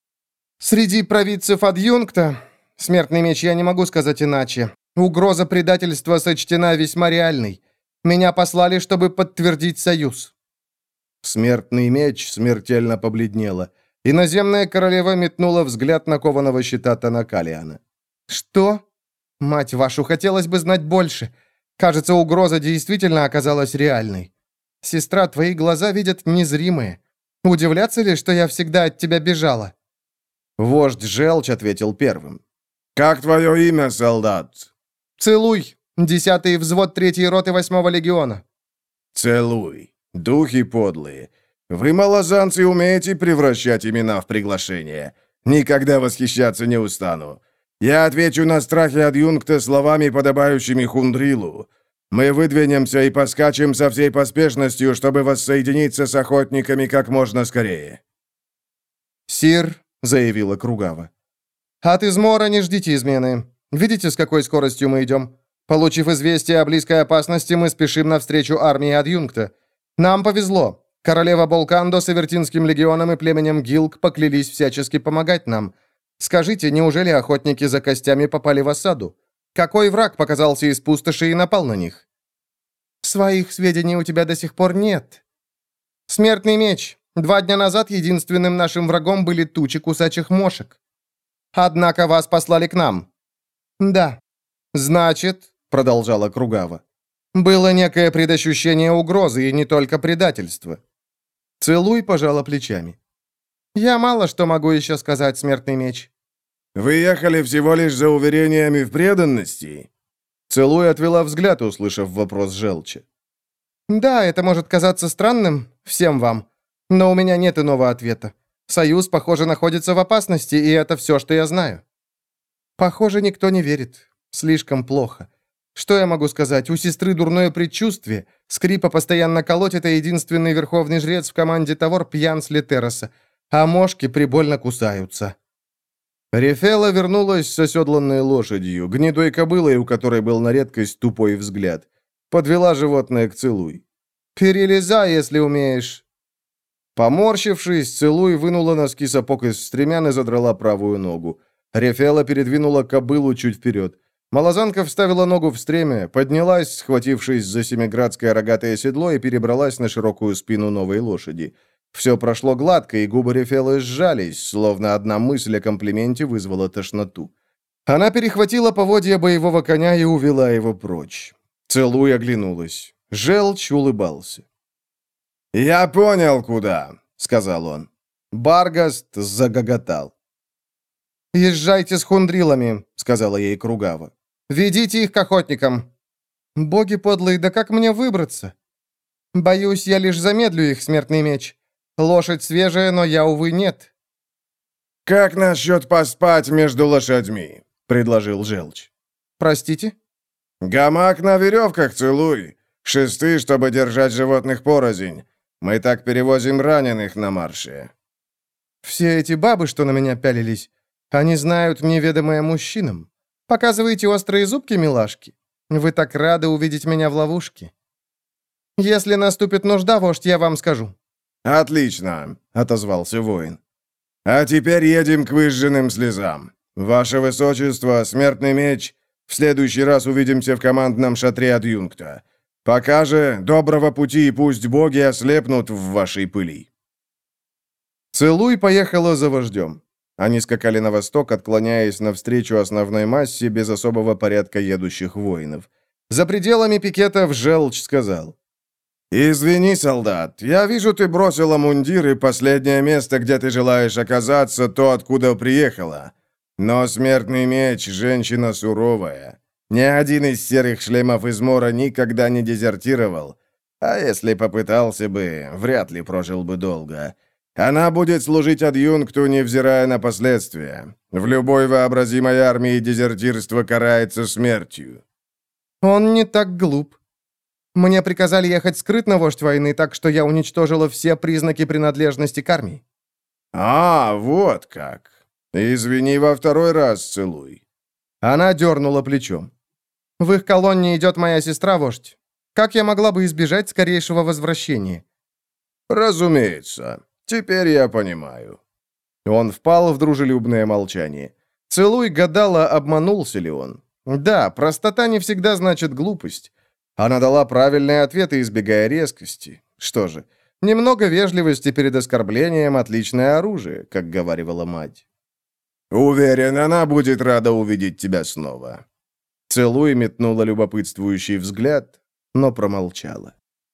«Среди провидцев адъюнкта, смертный меч, я не могу сказать иначе, угроза предательства сочтена весьма реальной. Меня послали, чтобы подтвердить союз». Смертный меч смертельно побледнела. Иноземная королева метнула взгляд на кованого щита Танакалиана. «Что? Мать вашу, хотелось бы знать больше. Кажется, угроза действительно оказалась реальной. Сестра, твои глаза видят незримое. Удивляться ли, что я всегда от тебя бежала?» Вождь Желчь ответил первым. «Как твое имя, солдат?» «Целуй. Десятый взвод третьей роты восьмого легиона». «Целуй. Духи подлые. Вы, малозанцы, умеете превращать имена в приглашение. Никогда восхищаться не устану. Я отвечу на страхи адъюнкта словами, подобающими Хундрилу. Мы выдвинемся и поскачем со всей поспешностью, чтобы воссоединиться с охотниками как можно скорее». «Сир», — заявила Кругава, — «от измора не ждите измены. Видите, с какой скоростью мы идем? Получив известие о близкой опасности, мы спешим навстречу армии адъюнкта. Нам повезло. Королева Болкандо с Авертинским легионом и племенем Гилк поклялись всячески помогать нам. Скажите, неужели охотники за костями попали в осаду? Какой враг показался из пустоши и напал на них?» «Своих сведений у тебя до сих пор нет». «Смертный меч. Два дня назад единственным нашим врагом были тучи кусачих мошек. Однако вас послали к нам». «Да». «Значит», — продолжала Кругава, — «было некое предощущение угрозы и не только предательства». Целуй пожала плечами. «Я мало что могу еще сказать, смертный меч». «Вы ехали всего лишь за уверениями в преданности?» Целуй отвела взгляд, услышав вопрос Желча. «Да, это может казаться странным всем вам, но у меня нет иного ответа. Союз, похоже, находится в опасности, и это все, что я знаю». «Похоже, никто не верит. Слишком плохо. Что я могу сказать? У сестры дурное предчувствие. Скрипа постоянно колотит, а единственный верховный жрец в команде Тавор пьян с Летероса. А мошки прибольно кусаются». Рефела вернулась с оседланной лошадью, гнедой кобылой, у которой был на редкость тупой взгляд. Подвела животное к Целуй. «Перелезай, если умеешь». Поморщившись, Целуй вынула носки сапог из стремян и задрала правую ногу. Рефела передвинула кобылу чуть вперед. Малозанка вставила ногу в стремя, поднялась, схватившись за семиградское рогатое седло, и перебралась на широкую спину новой лошади. Все прошло гладко, и губы Рефелы сжались, словно одна мысль о комплименте вызвала тошноту. Она перехватила поводья боевого коня и увела его прочь. Целуй оглянулась. Желчь улыбался. «Я понял, куда», — сказал он. Баргаст загоготал. «Езжайте с хундрилами», — сказала ей Кругава. «Ведите их к охотникам». «Боги подлые, да как мне выбраться?» «Боюсь, я лишь замедлю их, смертный меч. Лошадь свежая, но я, увы, нет». «Как насчет поспать между лошадьми?» — предложил Желчь. «Простите?» «Гамак на веревках, Целуй. Шесты, чтобы держать животных порознь. Мы так перевозим раненых на марше». «Все эти бабы, что на меня пялились, они знают неведомое мужчинам. Показываете острые зубки, милашки? Вы так рады увидеть меня в ловушке. Если наступит нужда, вождь, я вам скажу». «Отлично», — отозвался воин. «А теперь едем к выжженным слезам. Ваше Высочество, смертный меч, в следующий раз увидимся в командном шатре адъюнкта. Пока же доброго пути, и пусть боги ослепнут в вашей пыли». Целуй поехала за вождем. Они скакали на восток, отклоняясь навстречу основной массе без особого порядка едущих воинов. За пределами пикетов Желчь сказал: «Извини, солдат, я вижу, ты бросила мундир, и последнее место, где ты желаешь оказаться, то, откуда приехала. Но смертный меч — женщина суровая. Ни один из серых шлемов Измора никогда не дезертировал. А если попытался бы, вряд ли прожил бы долго. Она будет служить адъюнкту, невзирая на последствия. В любой вообразимой армии дезертирство карается смертью». «Он не так глуп. Мне приказали ехать скрытно, вождь войны, так что я уничтожила все признаки принадлежности к армии». «А, вот как. Извини во второй раз, Целуй». Она дернула плечом. «В их колонне идет моя сестра, вождь. Как я могла бы избежать скорейшего возвращения?» «Разумеется. Теперь я понимаю». Он впал в дружелюбное молчание. Целуй гадала, обманулся ли он. Да, простота не всегда значит глупость. Она дала правильные ответы, избегая резкости. Что же, немного вежливости перед оскорблением — отличное оружие, как говаривала мать. «Уверен, она будет рада увидеть тебя снова». Целуй метнула любопытствующий взгляд, но промолчала.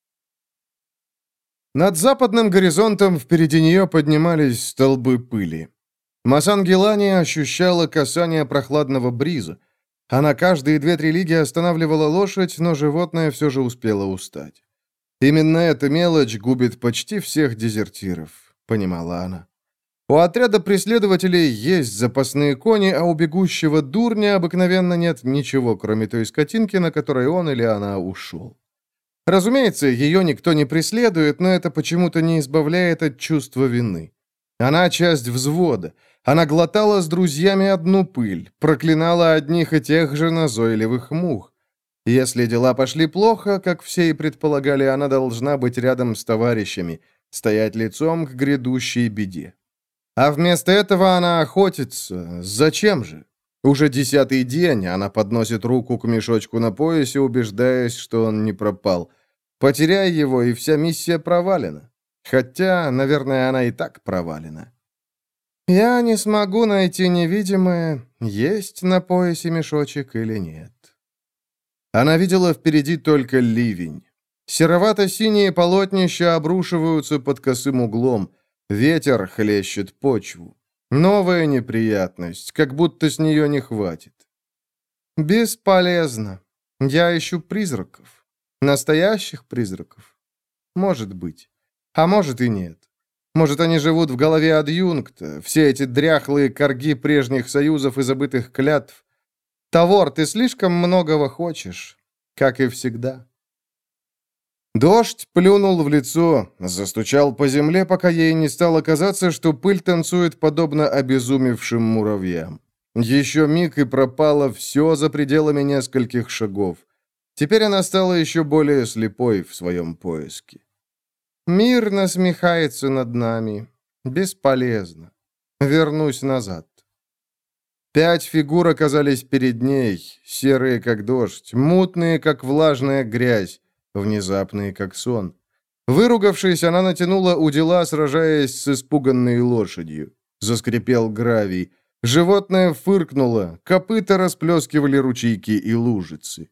Над западным горизонтом впереди нее поднимались столбы пыли. Масангелани ощущала касание прохладного бриза. Она каждые две-три лиги останавливала лошадь, но животное все же успело устать. «Именно эта мелочь губит почти всех дезертиров», — понимала она. У отряда преследователей есть запасные кони, а у бегущего дурня обыкновенно нет ничего, кроме той скотинки, на которой он или она ушел. Разумеется, ее никто не преследует, но это почему-то не избавляет от чувства вины. Она часть взвода. Она глотала с друзьями одну пыль, проклинала одних и тех же назойливых мух. Если дела пошли плохо, как все и предполагали, она должна быть рядом с товарищами, стоять лицом к грядущей беде. А вместо этого она охотится. Зачем же? Уже десятый день она подносит руку к мешочку на поясе, убеждаясь, что он не пропал. Потеряй его, и вся миссия провалена. Хотя, наверное, она и так провалена. Я не смогу найти невидимое, есть на поясе мешочек или нет. Она видела впереди только ливень. Серовато-синие полотнища обрушиваются под косым углом. Ветер хлещет почву. Новая неприятность, как будто с нее не хватит. Бесполезно. Я ищу призраков. Настоящих призраков. Может быть. А может и нет. Может, они живут в голове адъюнкта, все эти дряхлые корги прежних союзов и забытых клятв. Тавор, ты слишком многого хочешь, как и всегда». Дождь плюнул в лицо, застучал по земле, пока ей не стало казаться, что пыль танцует подобно обезумевшим муравьям. Еще миг, и пропало все за пределами нескольких шагов. Теперь она стала еще более слепой в своем поиске. «Мир насмехается над нами. Бесполезно. Вернусь назад». Пять фигур оказались перед ней, серые, как дождь, мутные, как влажная грязь, внезапные, как сон. Выругавшись, она натянула удила, сражаясь с испуганной лошадью. Заскрипел гравий. Животное фыркнуло, копыта расплескивали ручейки и лужицы.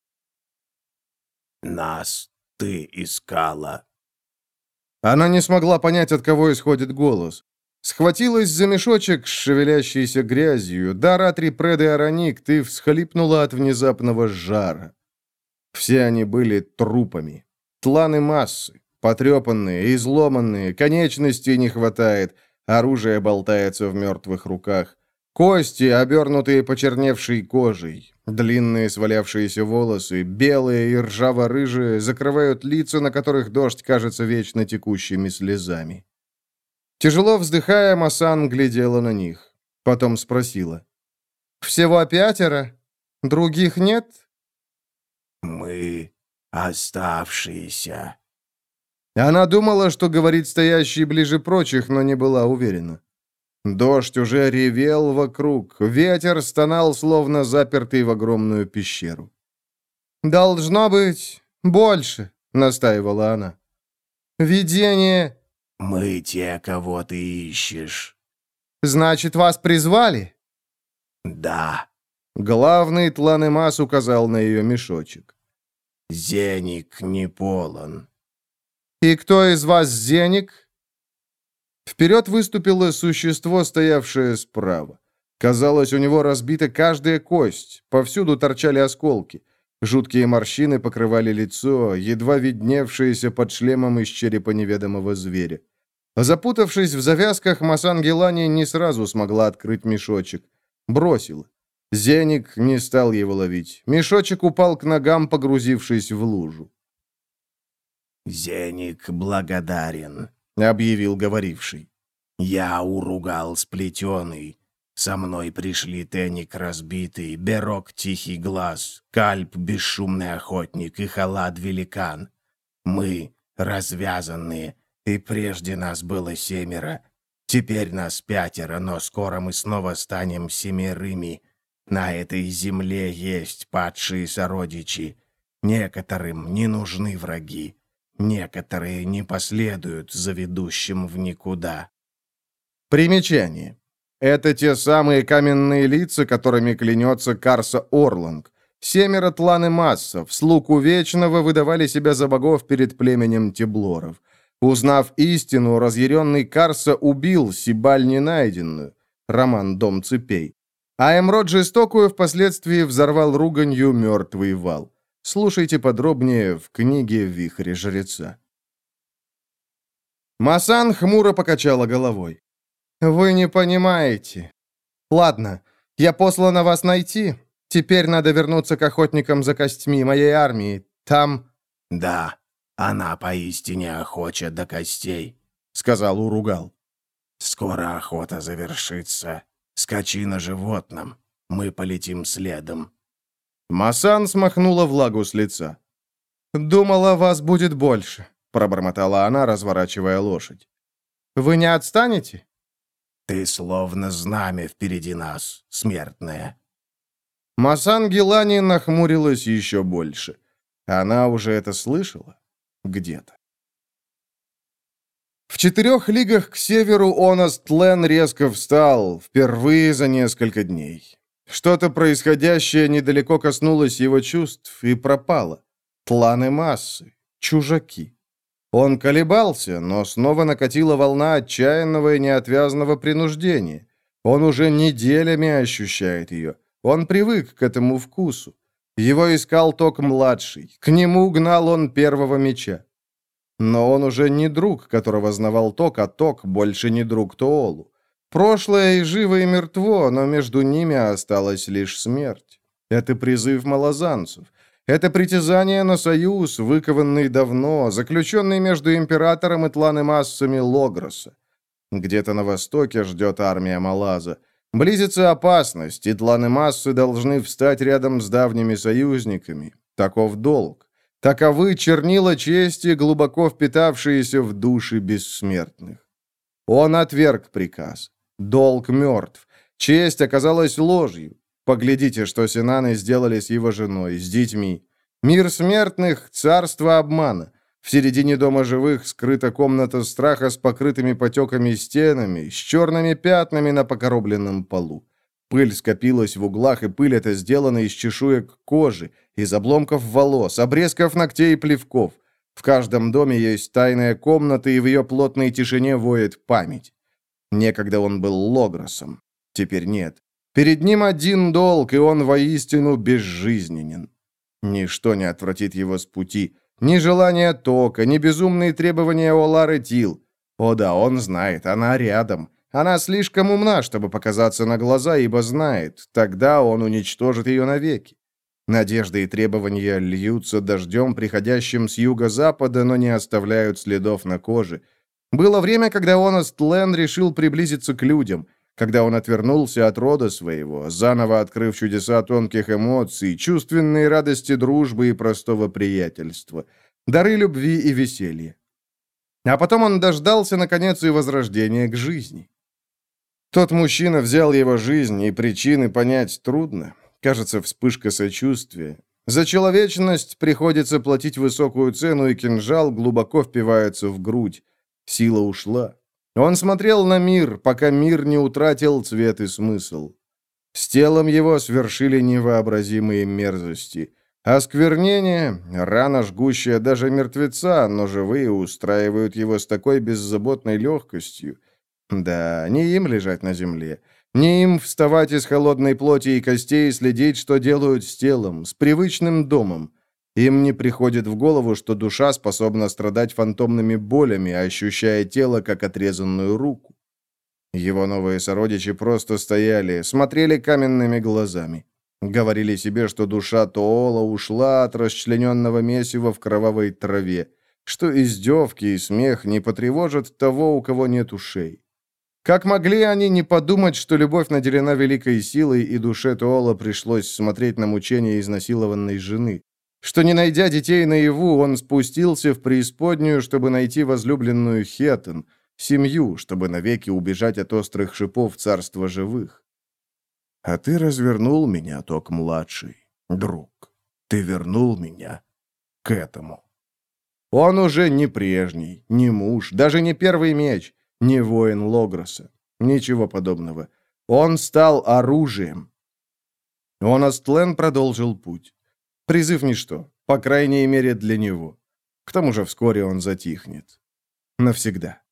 «Нас ты искала». Она не смогла понять, от кого исходит голос. Схватилась за мешочек с шевелящейся грязью. Даратри Пред и Араник, ты всхлипнула от внезапного жара. Все они были трупами. Тланы массы, потрепанные, изломанные, конечностей не хватает, оружие болтается в мертвых руках. Кости, обернутые почерневшей кожей, длинные свалявшиеся волосы, белые и ржаво-рыжие, закрывают лица, на которых дождь кажется вечно текущими слезами. Тяжело вздыхая, Масан глядела на них. Потом спросила. «Всего пятеро? Других нет?» «Мы оставшиеся». Она думала, что говорит стоящий ближе прочих, но не была уверена. Дождь уже ревел вокруг, ветер стонал, словно запертый в огромную пещеру. «Должно быть больше», — настаивала она. «Видение...» «Мы те, кого ты ищешь». «Значит, вас призвали?» «Да». Главный Тланемас указал на ее мешочек. «Зеник не полон». «И кто из вас Зеник?» Вперед выступило существо, стоявшее справа. Казалось, у него разбита каждая кость, повсюду торчали осколки. Жуткие морщины покрывали лицо, едва видневшееся под шлемом из черепа неведомого зверя. Запутавшись в завязках, Масан Гелани не сразу смогла открыть мешочек. Бросила. Зеник не стал его ловить. Мешочек упал к ногам, погрузившись в лужу. «Зеник благодарен», — объявил говоривший. «Я уругал сплетеный. Со мной пришли Теник разбитый, Берок тихий глаз, Кальп бесшумный охотник и Халад великан. Мы развязанные, и прежде нас было семеро. Теперь нас пятеро, но скоро мы снова станем семерыми. На этой земле есть падшие сородичи. Некоторым не нужны враги. Некоторые не последуют за ведущим в никуда». Примечание. Это те самые каменные лица, которыми клянется Карса Орланг. Семеро Тланемассов, слуг Вечного, выдавали себя за богов перед племенем Теблоров. Узнав истину, разъяренный Карса убил Сибаль Ненайденную. Роман «Дом цепей». А Эмрод Жестокую впоследствии взорвал руганью мертвый вал. Слушайте подробнее в книге «Вихрь жреца». Масан хмуро покачала головой. «Вы не понимаете. Ладно, я послана вас найти. Теперь надо вернуться к охотникам за костьми моей армии. Там...» «Да, она поистине охоча до костей», — сказал Уругал. «Скоро охота завершится. Скачи на животном. Мы полетим следом». Масан смахнула влагу с лица. «Думала, вас будет больше», — пробормотала она, разворачивая лошадь. «Вы не отстанете?» «Ты словно знамя впереди нас, смертная». Масан Гелани нахмурилась еще больше. Она уже это слышала? Где-то. В четырех лигах к северу Онас Тлен резко встал, впервые за несколько дней. Что-то происходящее недалеко коснулось его чувств и пропало. Тланы массы, чужаки. Он колебался, но снова накатила волна отчаянного и неотвязного принуждения. Он уже неделями ощущает ее. Он привык к этому вкусу. Его искал Ток-младший. К нему гнал он первого меча. Но он уже не друг, которого знавал Ток, а Ток больше не друг Тоолу. Прошлое и живо, и мертво, но между ними осталась лишь смерть. Это призыв малозанцев. Это притязание на союз, выкованный давно, заключенный между императором и тланемассами Логроса. Где-то на востоке ждет армия Малаза. Близится опасность, и тланемассы должны встать рядом с давними союзниками. Таков долг. Таковы чернила чести, глубоко впитавшиеся в души бессмертных. Он отверг приказ. Долг мертв. Честь оказалась ложью. Поглядите, что сенаны сделали с его женой, с детьми. Мир смертных — царство обмана. В середине дома живых скрыта комната страха с покрытыми потеками стенами, с черными пятнами на покоробленном полу. Пыль скопилась в углах, и пыль эта сделана из чешуек кожи, из обломков волос, обрезков ногтей и плевков. В каждом доме есть тайная комната, и в ее плотной тишине воет память. Некогда он был Логросом, теперь нет. Перед ним один долг, и он воистину безжизненен. Ничто не отвратит его с пути. Ни желание Тока, ни безумные требования Олары Тил. О да, он знает, она рядом. Она слишком умна, чтобы показаться на глаза, ибо знает, тогда он уничтожит ее навеки. Надежды и требования льются дождем, приходящим с юго-запада, но не оставляют следов на коже. Было время, когда Оност Лен решил приблизиться к людям, когда он отвернулся от рода своего, заново открыв чудеса тонких эмоций, чувственные радости дружбы и простого приятельства, дары любви и веселья. А потом он дождался, наконец, и возрождения к жизни. Тот мужчина взял его жизнь, и причины понять трудно. Кажется, вспышка сочувствия. За человечность приходится платить высокую цену, и кинжал глубоко впивается в грудь. Сила ушла. Он смотрел на мир, пока мир не утратил цвет и смысл. С телом его свершили невообразимые мерзости. Осквернение, рана, жгущая даже мертвеца, но живые устраивают его с такой беззаботной легкостью. Да, не им лежать на земле. Не им вставать из холодной плоти и костей и следить, что делают с телом, с привычным домом. Им не приходит в голову, что душа способна страдать фантомными болями, ощущая тело, как отрезанную руку. Его новые сородичи просто стояли, смотрели каменными глазами. Говорили себе, что душа Тоола ушла от расчлененного месива в кровавой траве, что издевки и смех не потревожат того, у кого нет ушей. Как могли они не подумать, что любовь наделена великой силой, и душе Тоола пришлось смотреть на мучения изнасилованной жены? Что, не найдя детей наяву, он спустился в преисподнюю, чтобы найти возлюбленную Хетен, семью, чтобы навеки убежать от острых шипов царства живых. А ты развернул меня, Ток-младший, друг. Ты вернул меня к этому. Он уже не прежний, не муж, даже не первый меч, не воин Логроса. Ничего подобного. Он стал оружием. Оност Лен продолжил путь. Призыв ничто, по крайней мере для него. К тому же вскоре он затихнет. Навсегда.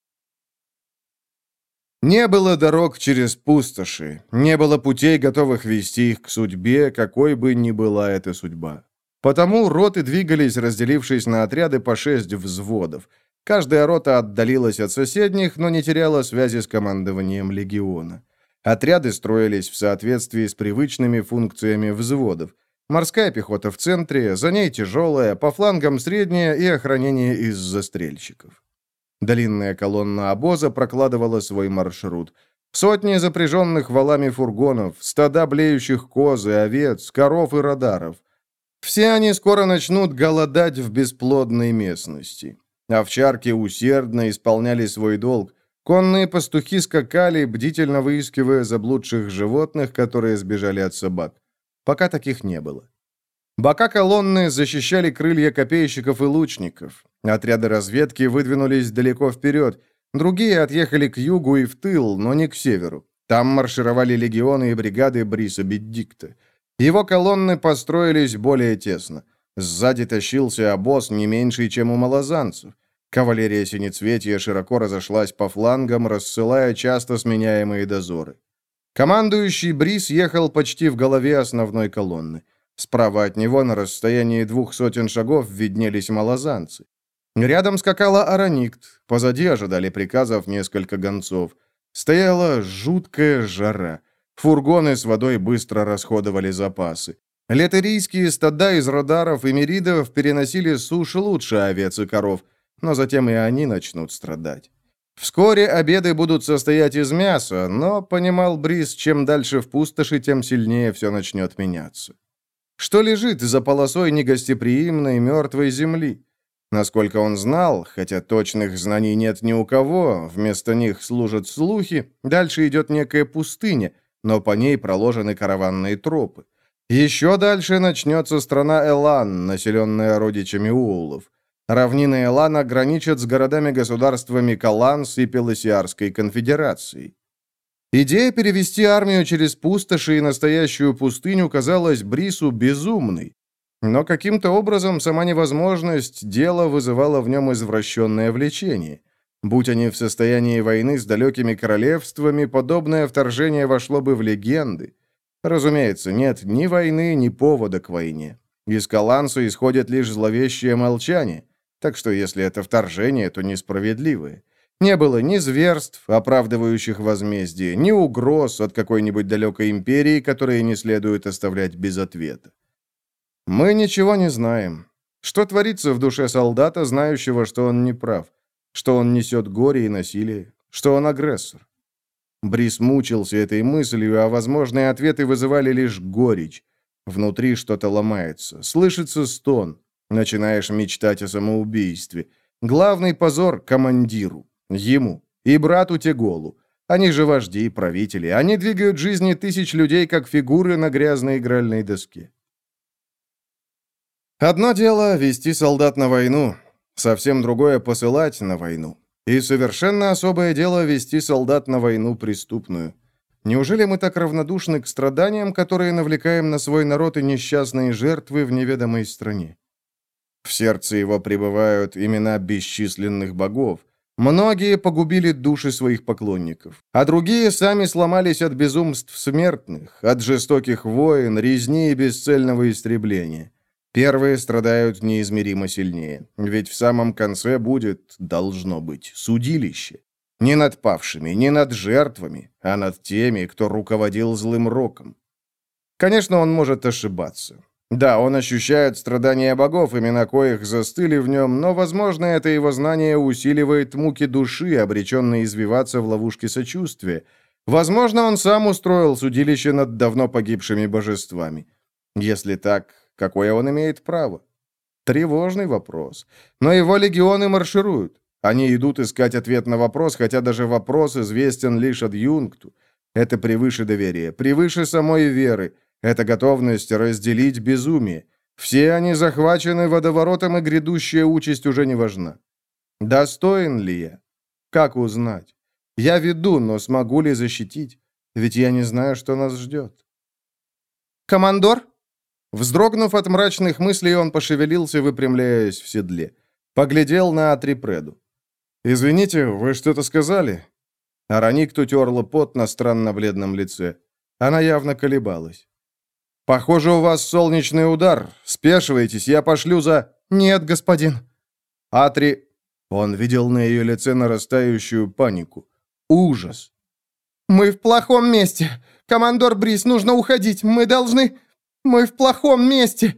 Не было дорог через пустоши, не было путей, готовых вести их к судьбе, какой бы ни была эта судьба. Потому роты двигались, разделившись на отряды по шесть взводов. Каждая рота отдалилась от соседних, но не теряла связи с командованием легиона. Отряды строились в соответствии с привычными функциями взводов. Морская пехота в центре, за ней тяжелая, по флангам средняя и охранение из застрельщиков. Длинная колонна обоза прокладывала свой маршрут. Сотни запряженных валами фургонов, стада блеющих коз и овец, коров и радаров. Все они скоро начнут голодать в бесплодной местности. Овчарки усердно исполняли свой долг. Конные пастухи скакали, бдительно выискивая заблудших животных, которые сбежали от собак. Пока таких не было. Бока колонны защищали крылья копейщиков и лучников. Отряды разведки выдвинулись далеко вперед. Другие отъехали к югу и в тыл, но не к северу. Там маршировали легионы и бригады Бриса Беддикта. Его колонны построились более тесно. Сзади тащился обоз не меньший, чем у малозанцев. Кавалерия Синецветия широко разошлась по флангам, рассылая часто сменяемые дозоры. Командующий Брис ехал почти в голове основной колонны. Справа от него на расстоянии двух сотен шагов виднелись малозанцы. Рядом скакала Араникт, позади ожидали приказов несколько гонцов. Стояла жуткая жара. Фургоны с водой быстро расходовали запасы. Летерийские стада из радаров и меридов переносили сушь лучше овец и коров, но затем и они начнут страдать. Вскоре обеды будут состоять из мяса, но, понимал Брис, чем дальше в пустоши, тем сильнее все начнет меняться. Что лежит за полосой негостеприимной мертвой земли? Насколько он знал, хотя точных знаний нет ни у кого, вместо них служат слухи, дальше идет некая пустыня, но по ней проложены караванные тропы. Еще дальше начнется страна Элан, населенная родичами Уулов. Равнины Элана граничат с городами-государствами Каланс и Пелосиарской конфедерацией. Идея перевести армию через пустоши и настоящую пустыню казалась Брису безумной. Но каким-то образом сама невозможность дела вызывала в нем извращенное влечение. Будь они в состоянии войны с далекими королевствами, подобное вторжение вошло бы в легенды. Разумеется, нет ни войны, ни повода к войне. Из Каланса исходит лишь зловещее молчание, так что если это вторжение, то несправедливое. Не было ни зверств, оправдывающих возмездие, ни угроз от какой-нибудь далекой империи, которые не следует оставлять без ответа. Мы ничего не знаем. Что творится в душе солдата, знающего, что он не прав, что он несет горе и насилие, что он агрессор? Брис мучился этой мыслью, а возможные ответы вызывали лишь горечь. Внутри что-то ломается, слышится стон. Начинаешь мечтать о самоубийстве. Главный позор — командиру, ему и брату Теголу. Они же вожди и правители. Они двигают жизни тысяч людей, как фигуры на грязной игральной доске. Одно дело — вести солдат на войну, совсем другое — посылать на войну. И совершенно особое дело — вести солдат на войну преступную. Неужели мы так равнодушны к страданиям, которые навлекаем на свой народ и несчастные жертвы в неведомой стране? В сердце его пребывают имена бесчисленных богов. Многие погубили души своих поклонников, а другие сами сломались от безумств смертных, от жестоких войн, резни и бесцельного истребления. Первые страдают неизмеримо сильнее, ведь в самом конце будет, должно быть, судилище. Не над павшими, не над жертвами, а над теми, кто руководил злым роком. Конечно, он может ошибаться. Да, он ощущает страдания богов, имена коих застыли в нем, но, возможно, это его знание усиливает муки души, обреченные извиваться в ловушке сочувствия. Возможно, он сам устроил судилище над давно погибшими божествами. Если так, какое он имеет право? Тревожный вопрос. Но его легионы маршируют. Они идут искать ответ на вопрос, хотя даже вопрос известен лишь адъюнкту. Это превыше доверия, превыше самой веры. Это готовность разделить безумие. Все они захвачены водоворотом, и грядущая участь уже не важна. Достоин ли я? Как узнать? Я веду, но смогу ли защитить? Ведь я не знаю, что нас ждет. «Командор?» Вздрогнув от мрачных мыслей, он пошевелился, выпрямляясь в седле. Поглядел на Атрипреду. «Извините, вы что-то сказали?» Араникт утерла пот на странно бледном лице. Она явно колебалась. «Похоже, у вас солнечный удар. Спешивайтесь, я пошлю за...» «Нет, господин». Атри... Он видел на ее лице нарастающую панику. Ужас. «Мы в плохом месте. Командор Брис, нужно уходить. Мы должны... Мы в плохом месте!»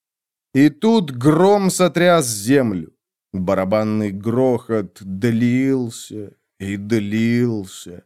И тут гром сотряс землю. Барабанный грохот длился и длился.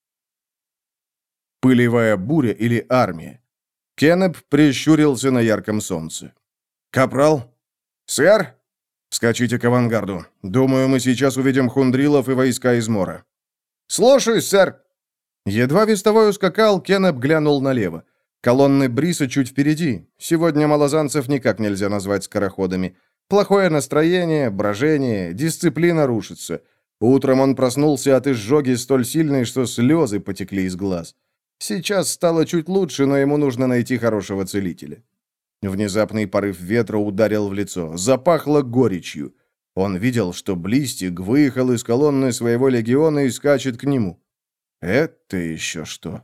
Пылевая буря или армия? Кеннеп прищурился на ярком солнце. «Капрал?» «Сэр?» «Скачите к авангарду. Думаю, мы сейчас увидим хундрилов и войска из Мора». «Слушаюсь, сэр!» Едва вестовой ускакал, Кеннеп глянул налево. Колонны Бриса чуть впереди. Сегодня малозанцев никак нельзя назвать скороходами. Плохое настроение, брожение, дисциплина рушится. Утром он проснулся от изжоги столь сильной, что слезы потекли из глаз. Сейчас стало чуть лучше, но ему нужно найти хорошего целителя. Внезапный порыв ветра ударил в лицо. Запахло горечью. Он видел, что Блистик выехал из колонны своего легиона и скачет к нему. Это еще что?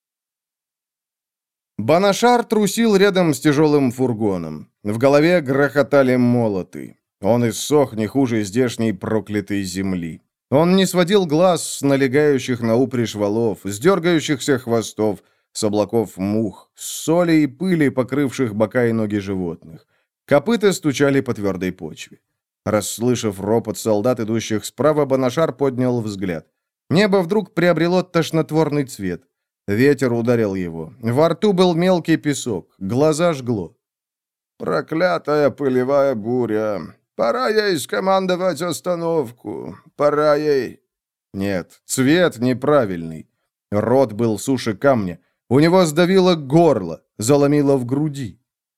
Банашар трусил рядом с тяжелым фургоном. В голове грохотали молоты. Он иссох не хуже здешней проклятой земли. Он не сводил глаз с налегающих на упряжь валов, с дергающихся хвостов, с облаков мух, с соли и пыли, покрывших бока и ноги животных. Копыта стучали по твердой почве. Расслышав ропот солдат, идущих справа, Бонашар поднял взгляд. Небо вдруг приобрело тошнотворный цвет. Ветер ударил его. Во рту был мелкий песок, глаза жгло. «Проклятая пылевая буря! Пора ей скомандовать остановку! Пора ей...» Нет, цвет неправильный. Рот был суше камня. У него сдавило горло, заломило в груди.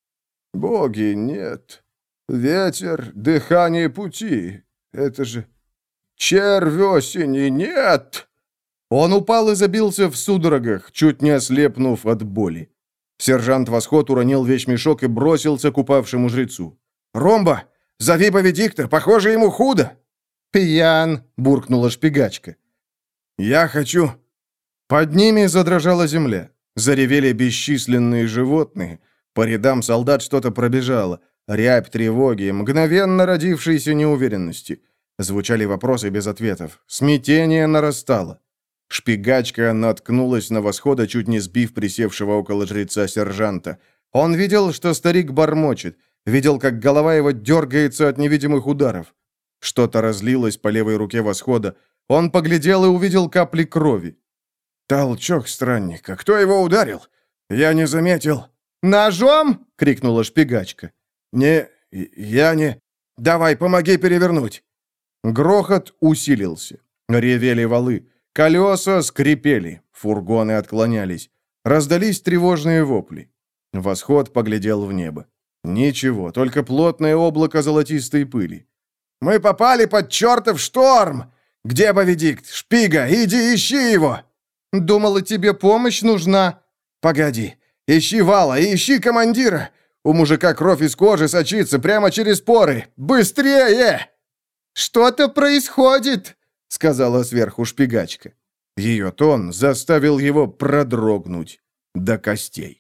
«Боги, нет. Ветер, дыхание пути. Это же... червь осени, нет!» Он упал и забился в судорогах, чуть не ослепнув от боли. Сержант Восход уронил вещмешок и бросился к упавшему жрецу. «Ромба, зови Бенедикта, похоже, ему худо!» «Пьян!» — буркнула шпигачка. «Я хочу...» Под ними задрожала земля. Заревели бесчисленные животные. По рядам солдат что-то пробежало. Рябь тревоги, мгновенно родившейся неуверенности. Звучали вопросы без ответов. Смятение нарастало. Шпигачка наткнулась на Восхода, чуть не сбив присевшего около жреца сержанта. Он видел, что старик бормочет. Видел, как голова его дергается от невидимых ударов. Что-то разлилось по левой руке Восхода. Он поглядел и увидел капли крови. «Толчок странника. Кто его ударил? Я не заметил». «Ножом?» — крикнула шпигачка. «Не, я не... Давай, помоги перевернуть». Грохот усилился. Ревели валы. Колеса скрипели. Фургоны отклонялись. Раздались тревожные вопли. Восход поглядел в небо. Ничего, только плотное облако золотистой пыли. «Мы попали под чертов шторм! Где Бенедикт? Шпига, иди ищи его!» «Думала, тебе помощь нужна». «Погоди, ищи Вала и ищи командира! У мужика кровь из кожи сочится прямо через поры! Быстрее!» «Что-то происходит!» — сказала сверху шпигачка. Ее тон заставил его продрогнуть до костей.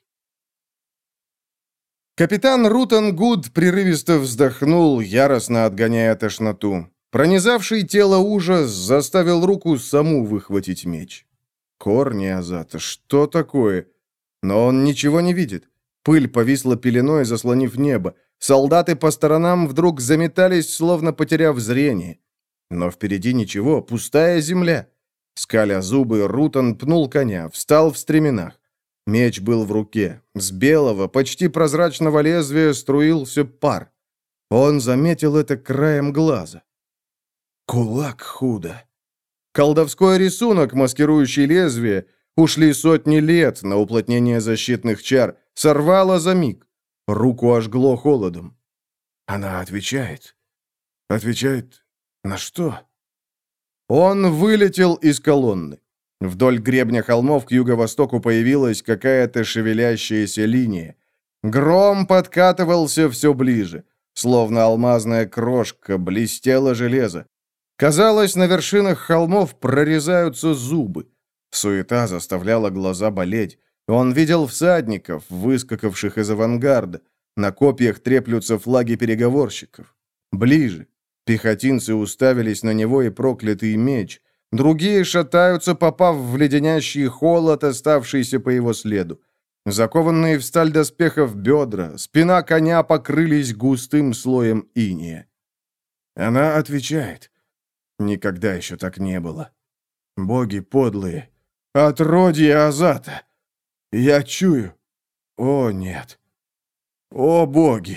Капитан Рутон Гуд прерывисто вздохнул, яростно отгоняя тошноту. Пронизавший тело ужас заставил руку саму выхватить меч. Корни Азата, что такое? Но он ничего не видит. Пыль повисла пеленой, заслонив небо. Солдаты по сторонам вдруг заметались, словно потеряв зрение. Но впереди ничего, пустая земля. Скаля зубы, Рутон пнул коня, встал в стременах. Меч был в руке. С белого, почти прозрачного лезвия струился пар. Он заметил это краем глаза. Кулак худо. Колдовской рисунок, маскирующий лезвие, ушли сотни лет на уплотнение защитных чар, сорвало за миг. Руку ожгло холодом. Она отвечает. Отвечает на что? Он вылетел из колонны. Вдоль гребня холмов к юго-востоку появилась какая-то шевелящаяся линия. Гром подкатывался все ближе. Словно алмазная крошка, блестело железо. Казалось, на вершинах холмов прорезаются зубы. Суета заставляла глаза болеть. Он видел всадников, выскакавших из авангарда. На копьях треплются флаги переговорщиков. Ближе. Пехотинцы уставились на него и проклятый меч. Другие шатаются, попав в леденящий холод, оставшийся по его следу. Закованные в сталь доспехов бедра, спина коня покрылись густым слоем инея. Она отвечает. Никогда еще так не было. Боги подлые. Отродье Азата. Я чую. О, нет. О, боги.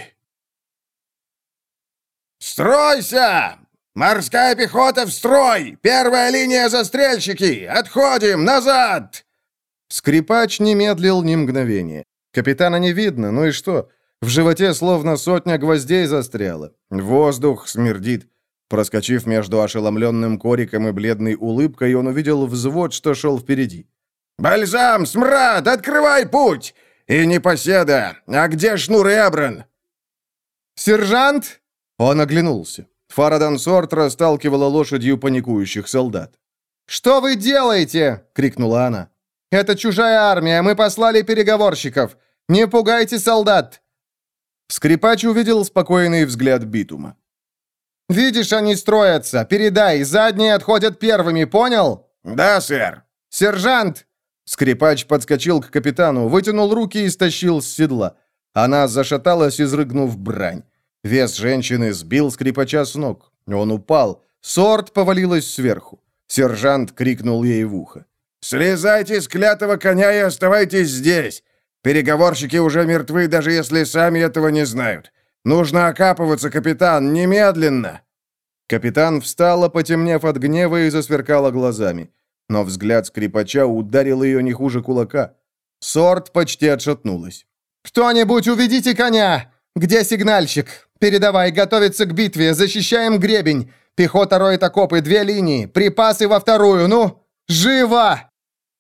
«Стройся! Морская пехота в строй! Первая линия застрельщики! Отходим! Назад!» Скрипач не медлил ни мгновения. Капитана не видно, ну и что? В животе словно сотня гвоздей застряла. Воздух смердит. Проскочив между ошеломленным кориком и бледной улыбкой, он увидел взвод, что шел впереди. «Бальзам! Смрад! Открывай путь! И непоседа! А где Шнур и Эбран?» «Сержант!» Он оглянулся. Фарадан Сорт расталкивала лошадью паникующих солдат. «Что вы делаете?» — крикнула она. «Это чужая армия, мы послали переговорщиков. Не пугайте солдат!» Скрипач увидел спокойный взгляд Битума. «Видишь, они строятся. Передай, задние отходят первыми, понял?» «Да, сэр». «Сержант!» Скрипач подскочил к капитану, вытянул руки и стащил с седла. Она зашаталась, изрыгнув брань. Вес женщины сбил скрипача с ног. Он упал. Сорт повалилась сверху. Сержант крикнул ей в ухо. «Слезайте с клятого коня и оставайтесь здесь! Переговорщики уже мертвы, даже если сами этого не знают. Нужно окапываться, капитан, немедленно!» Капитан встала, потемнев от гнева, и засверкала глазами. Но взгляд скрипача ударил ее не хуже кулака. Сорт почти отшатнулась. «Кто-нибудь уведите коня! Где сигнальщик? Передавай, готовиться к битве, защищаем гребень. Пехота роет окопы, две линии, припасы во вторую, ну, живо!»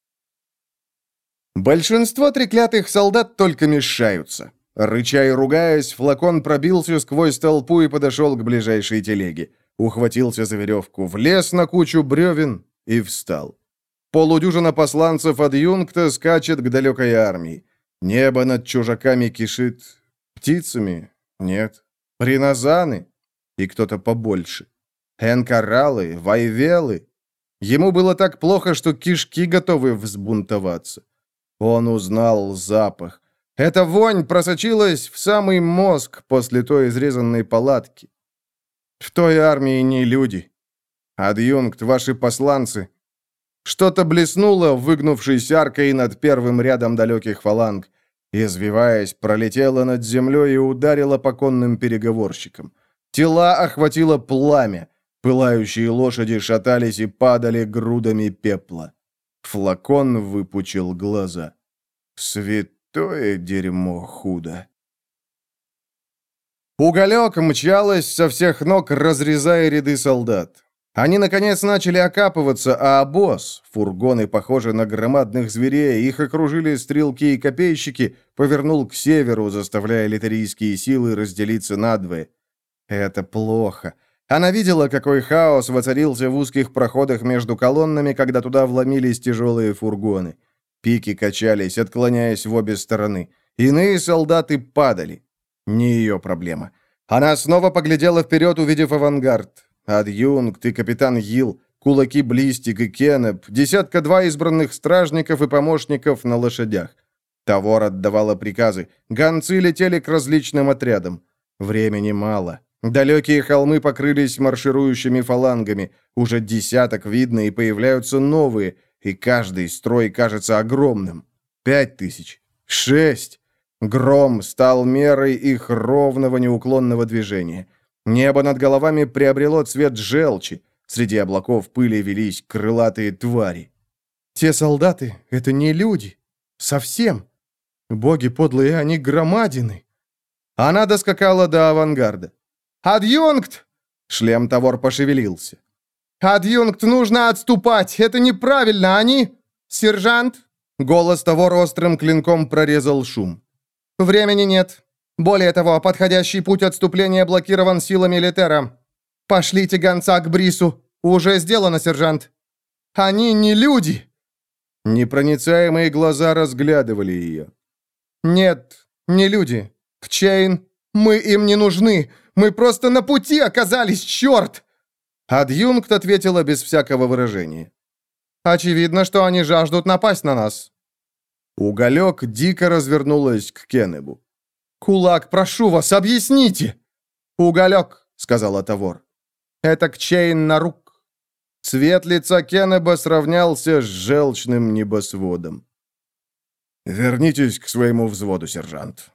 Большинство треклятых солдат только мешаются. Рыча и ругаясь, флакон пробился сквозь толпу и подошел к ближайшей телеге. Ухватился за веревку, влез на кучу бревен и встал. Полудюжина посланцев адъюнкта скачет к далекой армии. Небо над чужаками кишит птицами? Нет. Ринозаны? И кто-то побольше. Энкоралы, вайвелы. Ему было так плохо, что кишки готовы взбунтоваться. Он узнал запах. Эта вонь просочилась в самый мозг после той изрезанной палатки. В той армии не люди. Адъюнкт, ваши посланцы. Что-то блеснуло, выгнувшись аркой над первым рядом далеких фаланг. Извиваясь, пролетело над землей и ударило по конным переговорщикам. Тела охватило пламя. Пылающие лошади шатались и падали грудами пепла. Флакон выпучил глаза. Святое дерьмо худо. Уголек мчалась со всех ног, разрезая ряды солдат. Они, наконец, начали окапываться, а обоз, фургоны, похожие на громадных зверей, их окружили стрелки и копейщики, повернул к северу, заставляя литерийские силы разделиться надвое. Это плохо. Она видела, какой хаос воцарился в узких проходах между колоннами, когда туда вломились тяжелые фургоны. Пики качались, отклоняясь в обе стороны. Иные солдаты падали. Не ее проблема. Она снова поглядела вперед, увидев авангард. Адъюнкт и капитан Йилл, кулаки Блистик и Кеннеп, десятка-два избранных стражников и помощников на лошадях. Тавор отдавала приказы. Гонцы летели к различным отрядам. Времени мало. Далекие холмы покрылись марширующими фалангами. Уже десяток видно, и появляются новые, и каждый строй кажется огромным. Пять тысяч. Шесть. Гром стал мерой их ровного неуклонного движения. Небо над головами приобрело цвет желчи. Среди облаков пыли велись крылатые твари. Те солдаты — это не люди. Совсем. Боги подлые, они громадины. Она доскакала до авангарда. «Адъюнкт!» Шлем Тавор пошевелился. «Адъюнкт, нужно отступать! Это неправильно! Они...» «Сержант!» Голос Тавор острым клинком прорезал шум. «Времени нет. Более того, подходящий путь отступления блокирован силами Летера. Пошлите гонца к Брису. Уже сделано, сержант. Они не люди!» Непроницаемые глаза разглядывали ее. «Нет, не люди. Кчейн, мы им не нужны. Мы просто на пути оказались, черт!» Адъюнкт ответила без всякого выражения. «Очевидно, что они жаждут напасть на нас». Уголек дико развернулась к Кеннебу. «Кулак, прошу вас, объясните!» «Уголек», — сказала Тавор. «Это Кчейн Нарук». Цвет лица Кеннеба сравнялся с желчным небосводом. «Вернитесь к своему взводу, сержант».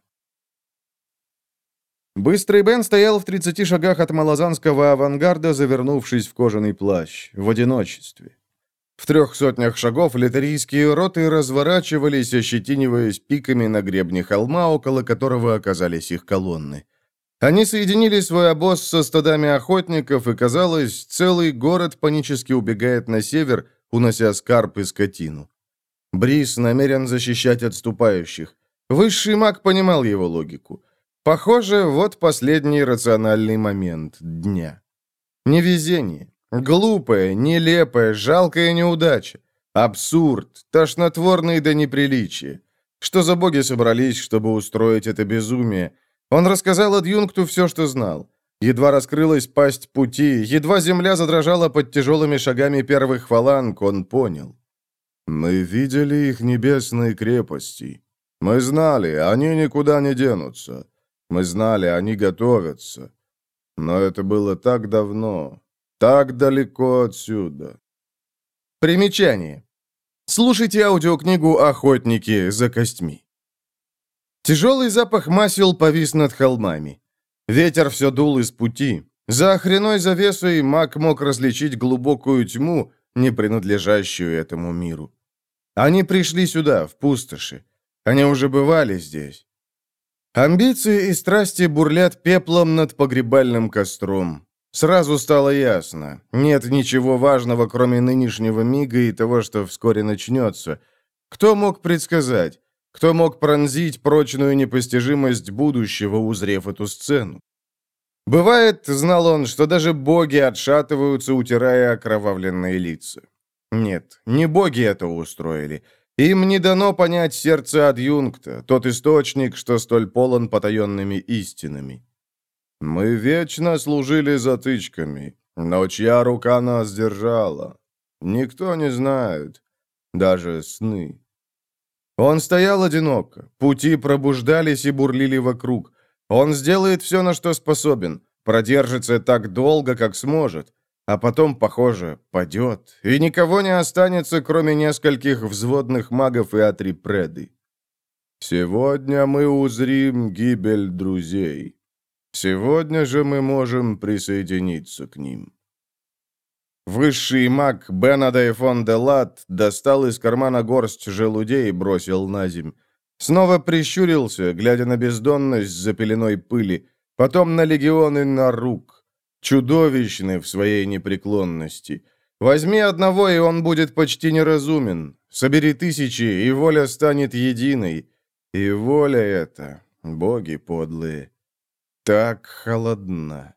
Быстрый Бен стоял в тридцати шагах от малозанского авангарда, завернувшись в кожаный плащ, в одиночестве. В трех сотнях шагов литерийские роты разворачивались, ощетиниваясь пиками на гребне холма, около которого оказались их колонны. Они соединили свой обоз со стадами охотников, и, казалось, целый город панически убегает на север, унося скарб и скотину. Брис намерен защищать отступающих. Высший маг понимал его логику. Похоже, вот последний рациональный момент дня. Невезение. Глупая, нелепая, жалкая неудача. Абсурд, тошнотворный до неприличия. Что за боги собрались, чтобы устроить это безумие? Он рассказал адъюнкту все, что знал. Едва раскрылась пасть пути, едва земля задрожала под тяжелыми шагами первых фаланг, он понял. Мы видели их небесные крепости. Мы знали, они никуда не денутся. Мы знали, они готовятся. Но это было так давно, так далеко отсюда. Примечание. Слушайте аудиокнигу «Охотники за костьми». Тяжелый запах масел повис над холмами. Ветер все дул из пути. За охряной завесой маг мог различить глубокую тьму, не принадлежащую этому миру. Они пришли сюда, в пустоши. Они уже бывали здесь. Амбиции и страсти бурлят пеплом над погребальным костром. Сразу стало ясно. Нет ничего важного, кроме нынешнего мига и того, что вскоре начнется. Кто мог предсказать? Кто мог пронзить прочную непостижимость будущего, узрев эту сцену? Бывает, знал он, что даже боги отшатываются, утирая окровавленные лица. Нет, не боги это устроили. Им не дано понять сердце адъюнкта, тот источник, что столь полон потаенными истинами. Мы вечно служили затычками, но чья рука нас держала? Никто не знает, даже сны. Он стоял одиноко, пути пробуждались и бурлили вокруг. Он сделает все, на что способен, продержится так долго, как сможет, а потом, похоже, падет, и никого не останется, кроме нескольких взводных магов и атрипреды. Сегодня мы узрим гибель друзей. Сегодня же мы можем присоединиться к ним. Высший маг Бенадей фон де Лат достал из кармана горсть желудей и бросил на земь. Снова прищурился, глядя на бездонность за пеленой пыли, потом на легионы на рук. Чудовищны в своей непреклонности. Возьми одного, и он будет почти неразумен. Собери тысячи, и воля станет единой. И воля эта, боги подлые, так холодна.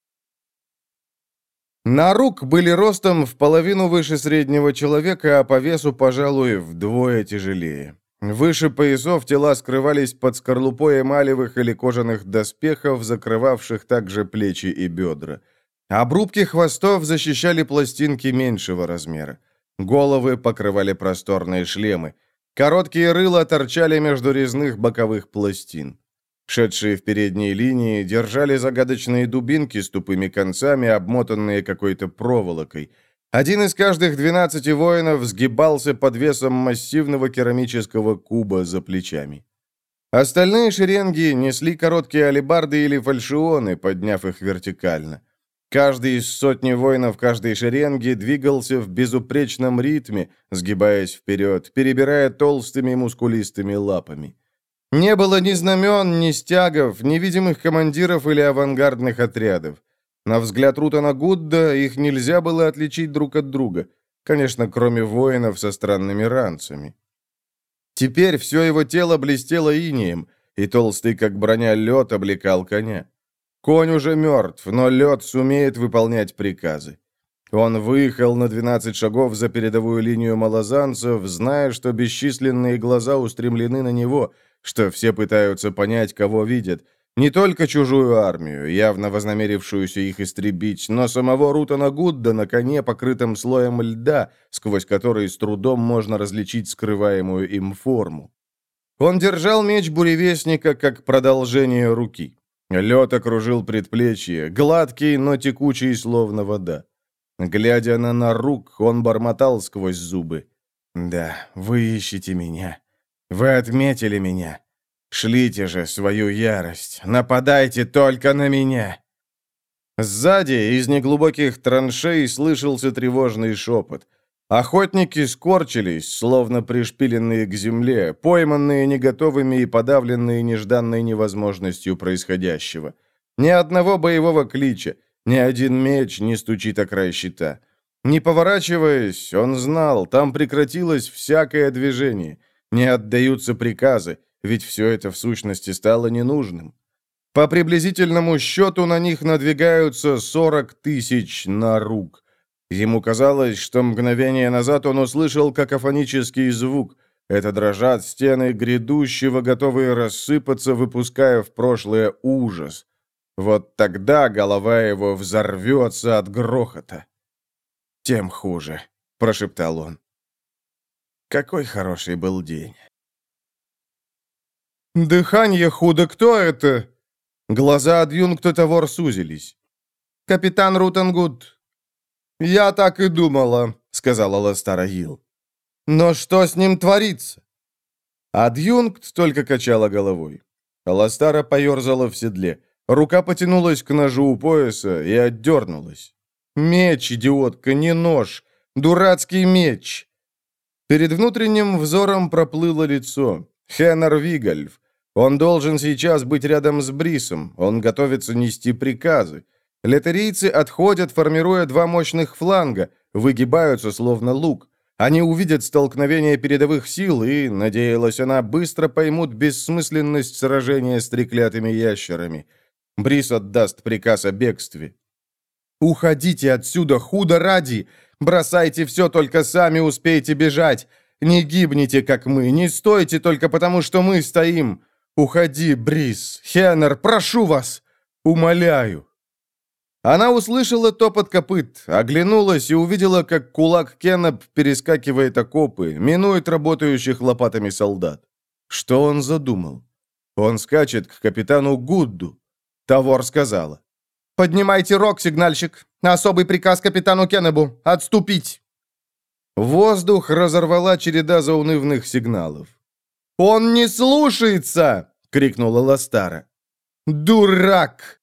Нарук были ростом в половину выше среднего человека, а по весу, пожалуй, вдвое тяжелее. Выше поясов тела скрывались под скорлупой эмалевых или кожаных доспехов, закрывавших также плечи и бедра. Обрубки хвостов защищали пластинки меньшего размера. Головы покрывали просторные шлемы. Короткие рыла торчали между резных боковых пластин. Шедшие в передней линии держали загадочные дубинки с тупыми концами, обмотанные какой-то проволокой. Один из каждых двенадцати воинов сгибался под весом массивного керамического куба за плечами. Остальные шеренги несли короткие алебарды или фальшионы, подняв их вертикально. Каждый из сотни воинов каждой шеренги двигался в безупречном ритме, сгибаясь вперед, перебирая толстыми мускулистыми лапами. Не было ни знамен, ни стягов, ни видимых командиров или авангардных отрядов. На взгляд Рутана Гудда их нельзя было отличить друг от друга, конечно, кроме воинов со странными ранцами. Теперь все его тело блестело инеем, и толстый, как броня, лед облекал коня. Конь уже мертв, но лед сумеет выполнять приказы. Он выехал на двенадцать шагов за передовую линию малозанцев, зная, что бесчисленные глаза устремлены на него, что все пытаются понять, кого видят. Не только чужую армию, явно вознамерившуюся их истребить, но самого Рутана Гудда на коне, покрытом слоем льда, сквозь который с трудом можно различить скрываемую им форму. Он держал меч буревестника как продолжение руки. Лед окружил предплечье, гладкий, но текучий, словно вода. Глядя на Нарук, он бормотал сквозь зубы. «Да, вы ищете меня. Вы отметили меня. Шлите же свою ярость. Нападайте только на меня!» Сзади, из неглубоких траншей, слышался тревожный шепот. Охотники скорчились, словно пришпиленные к земле, пойманные неготовыми и подавленные нежданной невозможностью происходящего. Ни одного боевого клича, ни один меч не стучит о край щита. Не поворачиваясь, он знал, там прекратилось всякое движение. Не отдаются приказы, ведь все это в сущности стало ненужным. По приблизительному счету на них надвигаются сорок тысяч нарук. Ему казалось, что мгновение назад он услышал какофонический звук. Это дрожат стены грядущего, готовые рассыпаться, выпуская в прошлое ужас. Вот тогда голова его взорвется от грохота. «Тем хуже», — прошептал он. Какой хороший был день. «Дыхание худо, кто это?» Глаза адъюнкта Тавор сузились. «Капитан Рутенгуд». «Я так и думала», — сказала Ластара Гилл. «Но что с ним творится?» Адъюнкт только качала головой. Ластара поерзала в седле. Рука потянулась к ножу у пояса и отдернулась. «Меч, идиотка, не нож! Дурацкий меч!» Перед внутренним взором проплыло лицо. Хеннер Вигальф. Он должен сейчас быть рядом с Брисом. Он готовится нести приказы. Летерийцы отходят, формируя два мощных фланга, выгибаются, словно лук. Они увидят столкновение передовых сил и, надеялась она, быстро поймут бессмысленность сражения с треклятыми ящерами. Брис отдаст приказ о бегстве. «Уходите отсюда, худо ради! Бросайте все, только сами успейте бежать! Не гибните, как мы, не стойте только потому, что мы стоим! Уходи, Брис! Хеннер, прошу вас! Умоляю!» Она услышала топот копыт, оглянулась и увидела, как кулак Кеннеп перескакивает окопы, минует работающих лопатами солдат. Что он задумал? Он скачет к капитану Гудду. Тавор сказала: «Поднимайте рог, сигнальщик! Особый приказ капитану Кеннебу! Отступить!» Воздух разорвала череда заунывных сигналов. «Он не слушается!» — крикнула Ластара. «Дурак!»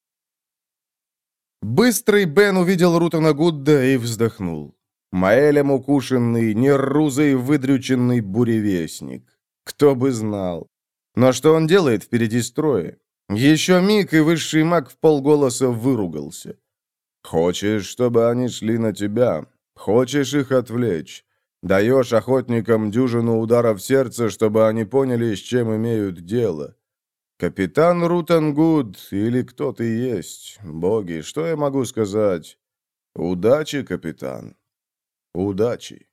Быстрый Бен увидел Рутена Гудда и вздохнул. Маэлем укушенный, неррузой выдрюченный буревестник. Кто бы знал. Но что он делает впереди строя? Еще миг, и высший маг вполголоса выругался. «Хочешь, чтобы они шли на тебя? Хочешь их отвлечь? Даешь охотникам дюжину ударов в сердце, чтобы они поняли, с чем имеют дело. Капитан Рутенгуд, или кто ты есть? Боги, что я могу сказать? Удачи, капитан. Удачи».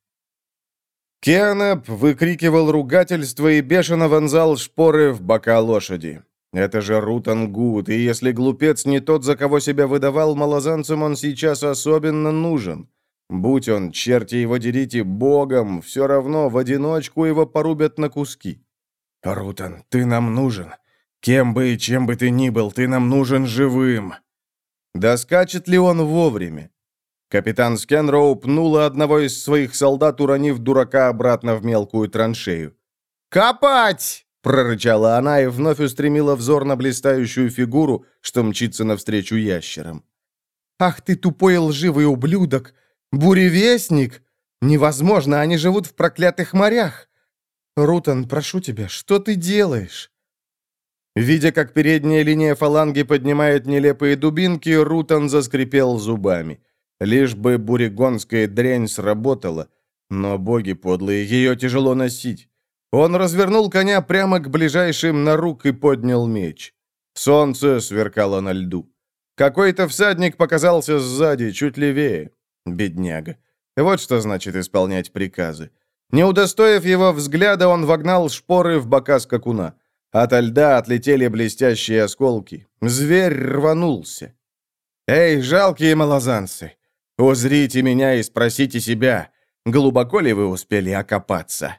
Кеннеп выкрикивал ругательство и бешено вонзал шпоры в бока лошади. Это же Рутенгуд, и если глупец не тот, за кого себя выдавал, малозанцам он сейчас особенно нужен. Будь он, черти его дерите, богом, все равно в одиночку его порубят на куски. «Рутен, ты нам нужен. Кем бы и чем бы ты ни был, ты нам нужен живым». Да скачет ли он вовремя? Капитан Скенроу пнула одного из своих солдат, уронив дурака обратно в мелкую траншею. «Копать!» — прорычала она и вновь устремила взор на блистающую фигуру, что мчится навстречу ящерам. «Ах ты тупой лживый ублюдок! Буревестник! Невозможно, они живут в проклятых морях! Рутен, прошу тебя, что ты делаешь?» Видя, как передняя линия фаланги поднимает нелепые дубинки, Рутен заскрипел зубами. Лишь бы бурегонская дрянь сработала. Но, боги подлые, ее тяжело носить. Он развернул коня прямо к ближайшим на рук и поднял меч. Солнце сверкало на льду. Какой-то всадник показался сзади, чуть левее. Бедняга. Вот что значит исполнять приказы. Не удостоив его взгляда, он вогнал шпоры в бока скакуна. Ото льда отлетели блестящие осколки. Зверь рванулся. «Эй, жалкие малозанцы! Узрите меня и спросите себя, глубоко ли вы успели окопаться?»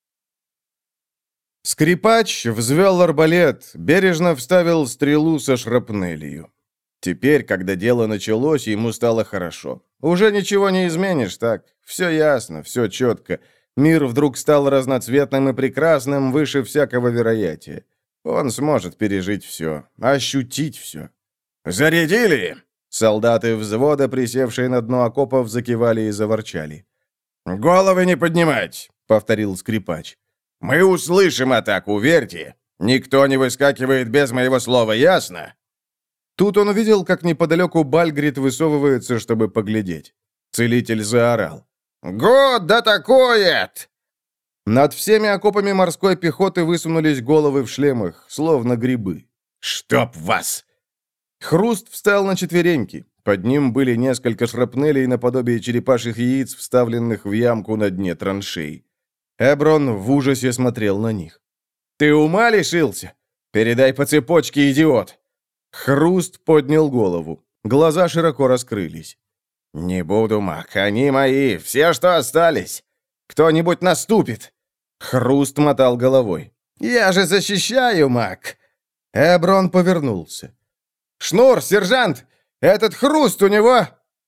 Скрипач взвел арбалет, бережно вставил стрелу со шрапнелью. Теперь, когда дело началось, ему стало хорошо. Уже ничего не изменишь, так? Все ясно, все четко. Мир вдруг стал разноцветным и прекрасным, выше всякого вероятия. Он сможет пережить все, ощутить все. «Зарядили!» Солдаты взвода, присевшие на дно окопов, закивали и заворчали. «Головы не поднимать!» — повторил скрипач. «Мы услышим атаку, верьте! Никто не выскакивает без моего слова, ясно?» Тут он увидел, как неподалеку Бальгрид высовывается, чтобы поглядеть. Целитель заорал. «Год атакует!» Над всеми окопами морской пехоты высунулись головы в шлемах, словно грибы. «Чтоб вас!» Хруст встал на четвереньки. Под ним были несколько шрапнелей наподобие черепашьих яиц, вставленных в ямку на дне траншеи. Эброн в ужасе смотрел на них. «Ты ума лишился? Передай по цепочке, идиот!» Хруст поднял голову. Глаза широко раскрылись. «Не буду, маг, они мои, все, что остались. Кто-нибудь наступит!» Хруст мотал головой. «Я же защищаю, Мак!» Эброн повернулся. «Шнур, сержант! Этот Хруст у него...»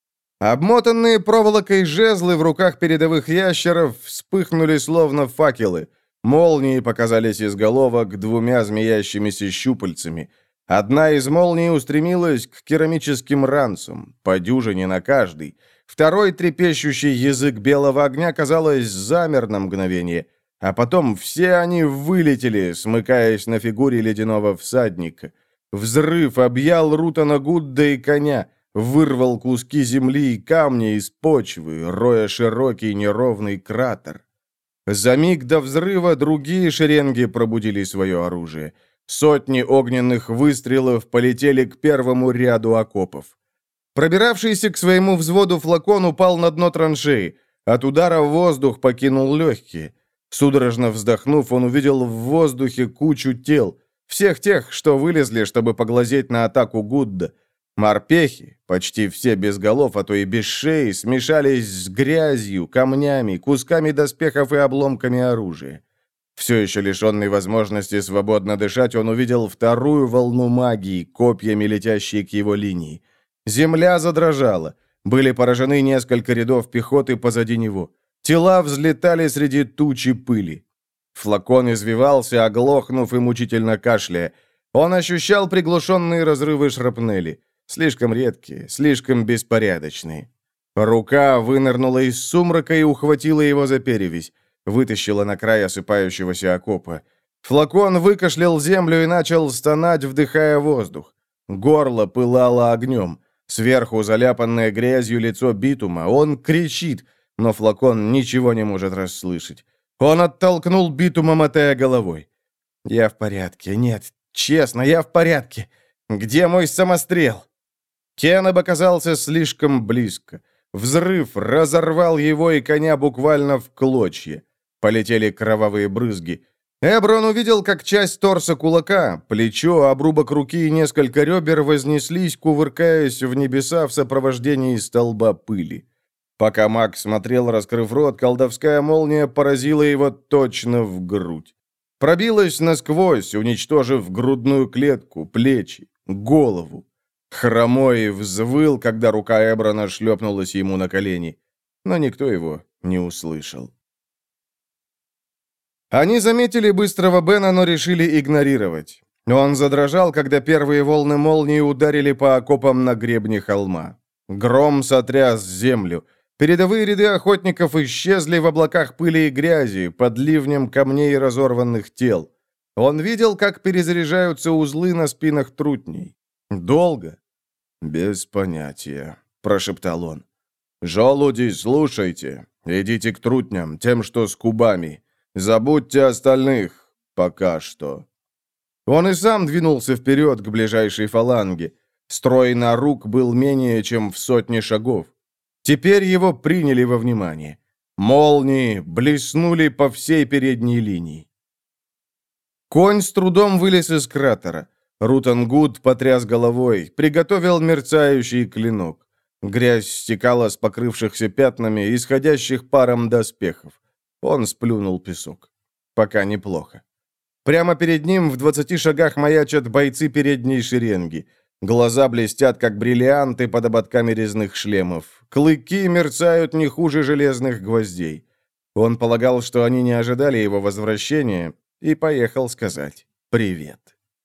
Обмотанные проволокой жезлы в руках передовых ящеров вспыхнули словно факелы. Молнии показались из головок двумя змеящимися щупальцами. Одна из молний устремилась к керамическим ранцам, по дюжине на каждый. Второй трепещущий язык белого огня, казалось, замер на мгновение, а потом все они вылетели, смыкаясь на фигуре ледяного всадника. Взрыв объял Рутана Гудда и коня, вырвал куски земли и камни из почвы, роя широкий неровный кратер. За миг до взрыва другие шеренги пробудили свое оружие. Сотни огненных выстрелов полетели к первому ряду окопов. Пробиравшийся к своему взводу флакон упал на дно траншеи. От удара воздух покинул легкие. Судорожно вздохнув, он увидел в воздухе кучу тел. Всех тех, что вылезли, чтобы поглазеть на атаку Гудда. Морпехи, почти все без голов, а то и без шеи, смешались с грязью, камнями, кусками доспехов и обломками оружия. Все еще лишенный возможности свободно дышать, он увидел вторую волну магии, копьями летящие к его линии. Земля задрожала. Были поражены несколько рядов пехоты позади него. Тела взлетали среди тучи пыли. Флакон извивался, оглохнув и мучительно кашляя. Он ощущал приглушенные разрывы шрапнели. Слишком редкие, слишком беспорядочные. Рука вынырнула из сумрака и ухватила его за перевязь. Вытащила на край осыпающегося окопа. Флакон выкашлял землю и начал стонать, вдыхая воздух. Горло пылало огнем. Сверху заляпанное грязью лицо Битума. Он кричит, но флакон ничего не может расслышать. Он оттолкнул Битума, мотая головой. «Я в порядке. Нет, честно, я в порядке. Где мой самострел?» Кеннеб оказался слишком близко. Взрыв разорвал его и коня буквально в клочья. Полетели кровавые брызги. Эброн увидел, как часть торса кулака, плечо, обрубок руки и несколько ребер вознеслись, кувыркаясь в небеса в сопровождении столба пыли. Пока маг смотрел, раскрыв рот, колдовская молния поразила его точно в грудь. Пробилась насквозь, уничтожив грудную клетку, плечи, голову. Хромой взвыл, когда рука Эброна шлепнулась ему на колени, но никто его не услышал. Они заметили быстрого Бена, но решили игнорировать. Он задрожал, когда первые волны молнии ударили по окопам на гребне холма. Гром сотряс землю. Передовые ряды охотников исчезли в облаках пыли и грязи, под ливнем камней и разорванных тел. Он видел, как перезаряжаются узлы на спинах трутней. Долго? Без понятия, прошептал он. «Желуди, слушайте. Идите к трутням, тем, что с кубами. Забудьте остальных. Пока что». Он и сам двинулся вперед к ближайшей фаланге. Строй на рук был менее чем в сотне шагов. Теперь его приняли во внимание. Молнии блеснули по всей передней линии. Конь с трудом вылез из кратера. Рутан Гуд потряс головой, приготовил мерцающий клинок. Грязь стекала с покрывшихся пятнами, исходящих паром доспехов. Он сплюнул песок. Пока неплохо. Прямо перед ним в двадцати шагах маячат бойцы передней шеренги. Глаза блестят, как бриллианты под ободками резных шлемов. Клыки мерцают не хуже железных гвоздей. Он полагал, что они не ожидали его возвращения, и поехал сказать привет.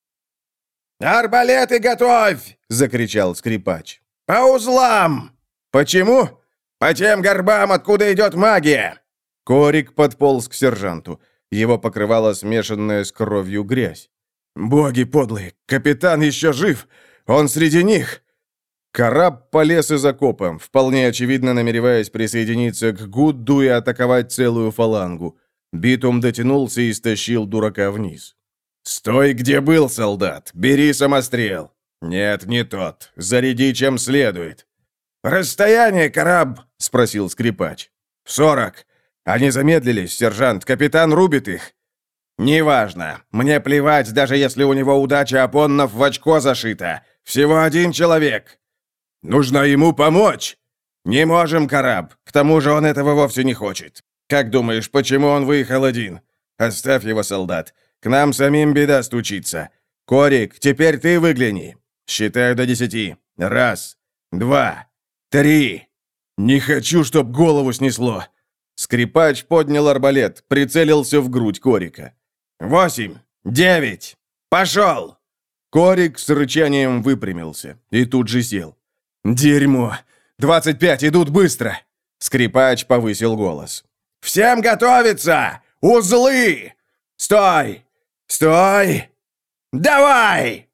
«Арбалеты готовь!» — закричал скрипач. «По узлам!» «Почему?» «По тем горбам, откуда идет магия!» Корик подполз к сержанту. Его покрывала смешанная с кровью грязь. «Боги подлые! Капитан еще жив! Он среди них!» Караб полез из окопа, вполне очевидно намереваясь присоединиться к Гудду и атаковать целую фалангу. Битум дотянулся и стащил дурака вниз. «Стой, где был, солдат! Бери самострел!» «Нет, не тот. Заряди чем следует». «Расстояние, Караб?» — спросил скрипач. «Сорок. Они замедлились, сержант. Капитан рубит их». «Неважно. Мне плевать, даже если у него удача Апоннов в очко зашита. Всего один человек». «Нужно ему помочь». «Не можем, Караб. К тому же он этого вовсе не хочет. Как думаешь, почему он выехал один? Оставь его, солдат. К нам самим беда стучится. Корик, теперь ты выгляни. Считаю до десяти. Раз, два, три. Не хочу, чтоб голову снесло. Скрипач поднял арбалет, прицелился в грудь Корика. Восемь, девять. Пошел! Корик с рычанием выпрямился и тут же сел. Дерьмо. Двадцать пять, идут быстро. Скрипач повысил голос. «Всем готовиться! Узлы! Стой! Стой! Давай!»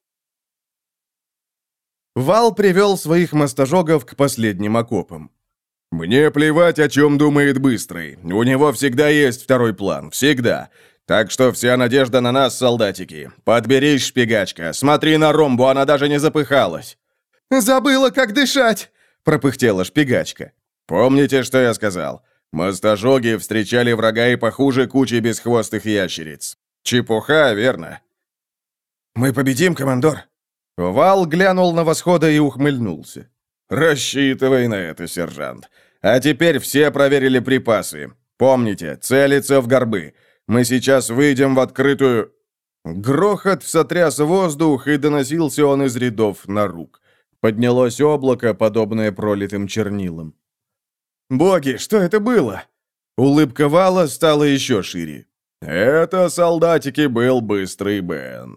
Вал привел своих мостожогов к последним окопам. «Мне плевать, о чем думает Быстрый. У него всегда есть второй план. Всегда. Так что вся надежда на нас, солдатики. Подберись, шпигачка. Смотри на ромбу, она даже не запыхалась». «Забыла, как дышать!» — пропыхтела шпигачка. «Помните, что я сказал? Мостожоги встречали врага и похуже кучи бесхвостых ящериц. Чепуха, верно?» «Мы победим, командор?» Вал глянул на восхода и ухмыльнулся. «Рассчитывай на это, сержант. А теперь все проверили припасы. Помните, целиться в горбы. Мы сейчас выйдем в открытую...» Грохот сотряс воздух, и доносился он из рядов на рук. Поднялось облако, подобное пролитым чернилам. «Боги, что это было?» Улыбка Вала стала еще шире. «Это, солдатики, был Быстрый Бен».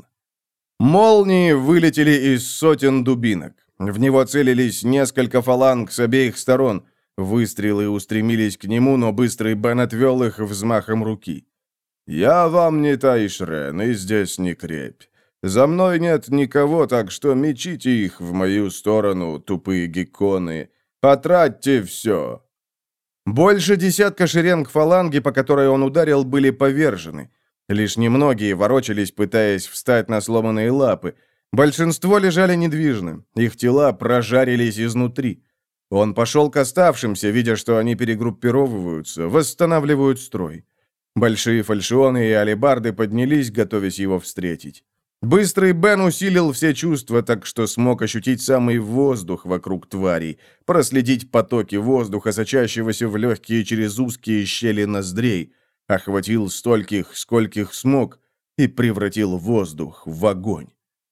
Молнии вылетели из сотен дубинок. В него целились несколько фаланг с обеих сторон. Выстрелы устремились к нему, но Быстрый Бен отвел их взмахом руки. «Я вам не Тайшрен, и здесь не крепь. За мной нет никого, так что мечите их в мою сторону, тупые гекконы. Потратьте все». Больше десятка шеренг фаланги, по которой он ударил, были повержены. Лишь немногие ворочались, пытаясь встать на сломанные лапы. Большинство лежали недвижно, их тела прожарились изнутри. Он пошел к оставшимся, видя, что они перегруппировываются, восстанавливают строй. Большие фальшионы и алебарды поднялись, готовясь его встретить. Быстрый Бен усилил все чувства, так что смог ощутить самый воздух вокруг тварей, проследить потоки воздуха, сочащегося в легкие через узкие щели ноздрей, охватил стольких, скольких смог, и превратил воздух в огонь.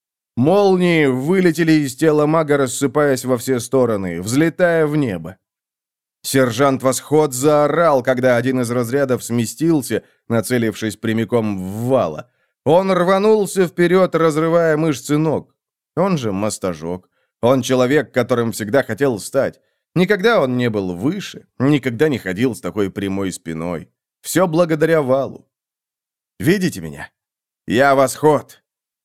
Молнии вылетели из тела мага, рассыпаясь во все стороны, взлетая в небо. Сержант Восход заорал, когда один из разрядов сместился, нацелившись прямиком в Вала. Он рванулся вперед, разрывая мышцы ног. Он же мостожог. Он человек, которым всегда хотел стать. Никогда он не был выше, никогда не ходил с такой прямой спиной. Все благодаря Валу. Видите меня? Я Восход.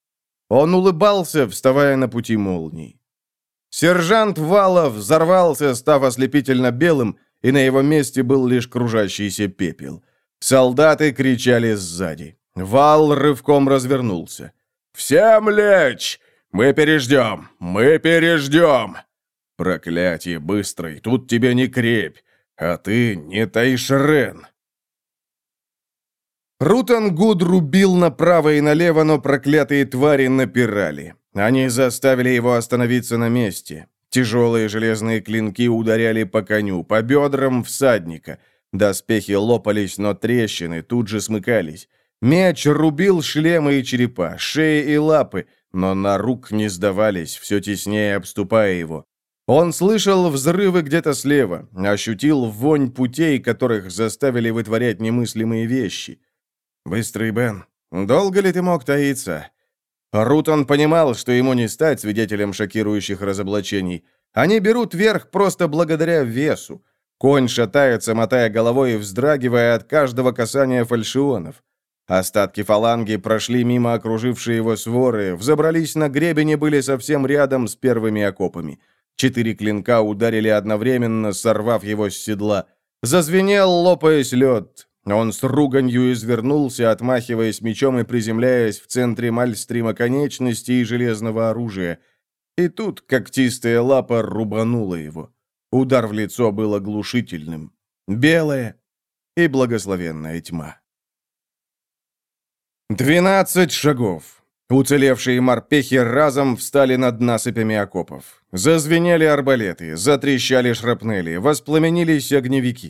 Он улыбался, вставая на пути молний. Сержант Вала взорвался, став ослепительно белым, и на его месте был лишь кружащийся пепел. Солдаты кричали сзади. Вал рывком развернулся. «Всем лечь! Мы переждем! Мы переждем!» «Проклятие, Быстрый, тут тебе не крепь, а ты не Тайшрен!» Рутангуд рубил направо и налево, но проклятые твари напирали. Они заставили его остановиться на месте. Тяжелые железные клинки ударяли по коню, по бедрам всадника. Доспехи лопались, но трещины тут же смыкались. Меч рубил шлемы и черепа, шеи и лапы, но на рук не сдавались, все теснее обступая его. Он слышал взрывы где-то слева, ощутил вонь путей, которых заставили вытворять немыслимые вещи. «Быстрый Бен, долго ли ты мог таиться?» Рутон понимал, что ему не стать свидетелем шокирующих разоблачений. Они берут верх просто благодаря весу. Конь шатается, мотая головой и вздрагивая от каждого касания фальшионов. Остатки фаланги прошли мимо окружившей его своры, взобрались на гребень и были совсем рядом с первыми окопами. Четыре клинка ударили одновременно, сорвав его с седла. Зазвенел, лопаясь лед. Он с руганью извернулся, отмахиваясь мечом и приземляясь в центре мальстрима конечностей и железного оружия. И тут когтистая лапа рубанула его. Удар в лицо был оглушительным. Белая и благословенная тьма. Двенадцать шагов. Уцелевшие морпехи разом встали над насыпями окопов. Зазвенели арбалеты, затрещали шрапнели, воспламенились огневики.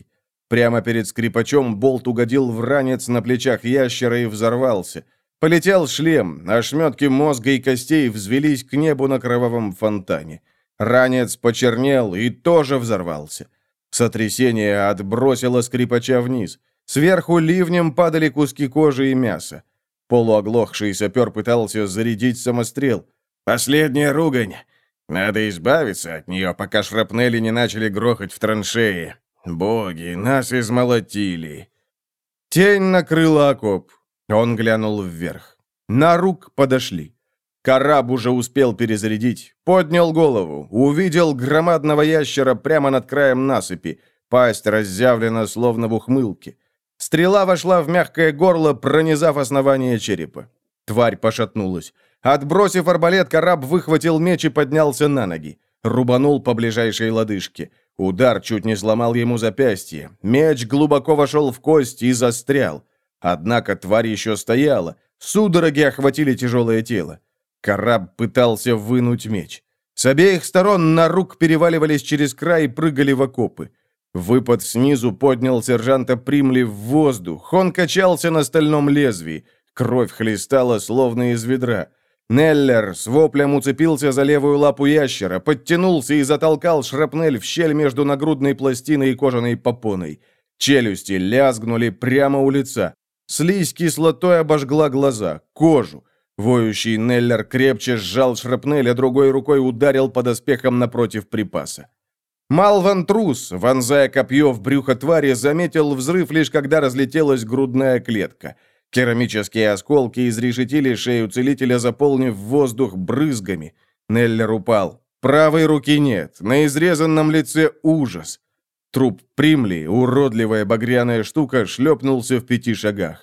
Прямо перед скрипачом болт угодил в ранец на плечах ящера и взорвался. Полетел шлем, ошметки мозга и костей взвелись к небу на кровавом фонтане. Ранец почернел и тоже взорвался. Сотрясение отбросило скрипача вниз. Сверху ливнем падали куски кожи и мяса. Полуоглохший сапер пытался зарядить самострел. «Последняя ругань! Надо избавиться от нее, пока шрапнели не начали грохать в траншеи. Боги, нас измолотили!» Тень накрыла окоп. Он глянул вверх. На рук подошли. Караб уже успел перезарядить. Поднял голову. Увидел громадного ящера прямо над краем насыпи. Пасть разъявлена, словно в ухмылке. Стрела вошла в мягкое горло, пронизав основание черепа. Тварь пошатнулась. Отбросив арбалет, Караб выхватил меч и поднялся на ноги. Рубанул по ближайшей лодыжке. Удар чуть не сломал ему запястье. Меч глубоко вошел в кость и застрял. Однако тварь еще стояла. Судороги охватили тяжелое тело. Караб пытался вынуть меч. С обеих сторон на рук переваливались через край и прыгали в окопы. Выпад снизу поднял сержанта Примли в воздух. Он качался на стальном лезвии. Кровь хлестала, словно из ведра. Неллер с воплем уцепился за левую лапу ящера, подтянулся и затолкал шрапнель в щель между нагрудной пластиной и кожаной попоной. Челюсти лязгнули прямо у лица. Слизь кислотой обожгла глаза, кожу. Воющий Неллер крепче сжал шрапнель, а другой рукой ударил по доспехам напротив припаса. Малван Трус, вонзая копье в брюхо твари, заметил взрыв лишь когда разлетелась грудная клетка. Керамические осколки изрешетили шею целителя, заполнив воздух брызгами. Неллер упал. Правой руки нет, на изрезанном лице ужас. Труп Примли, уродливая багряная штука, шлепнулся в пяти шагах.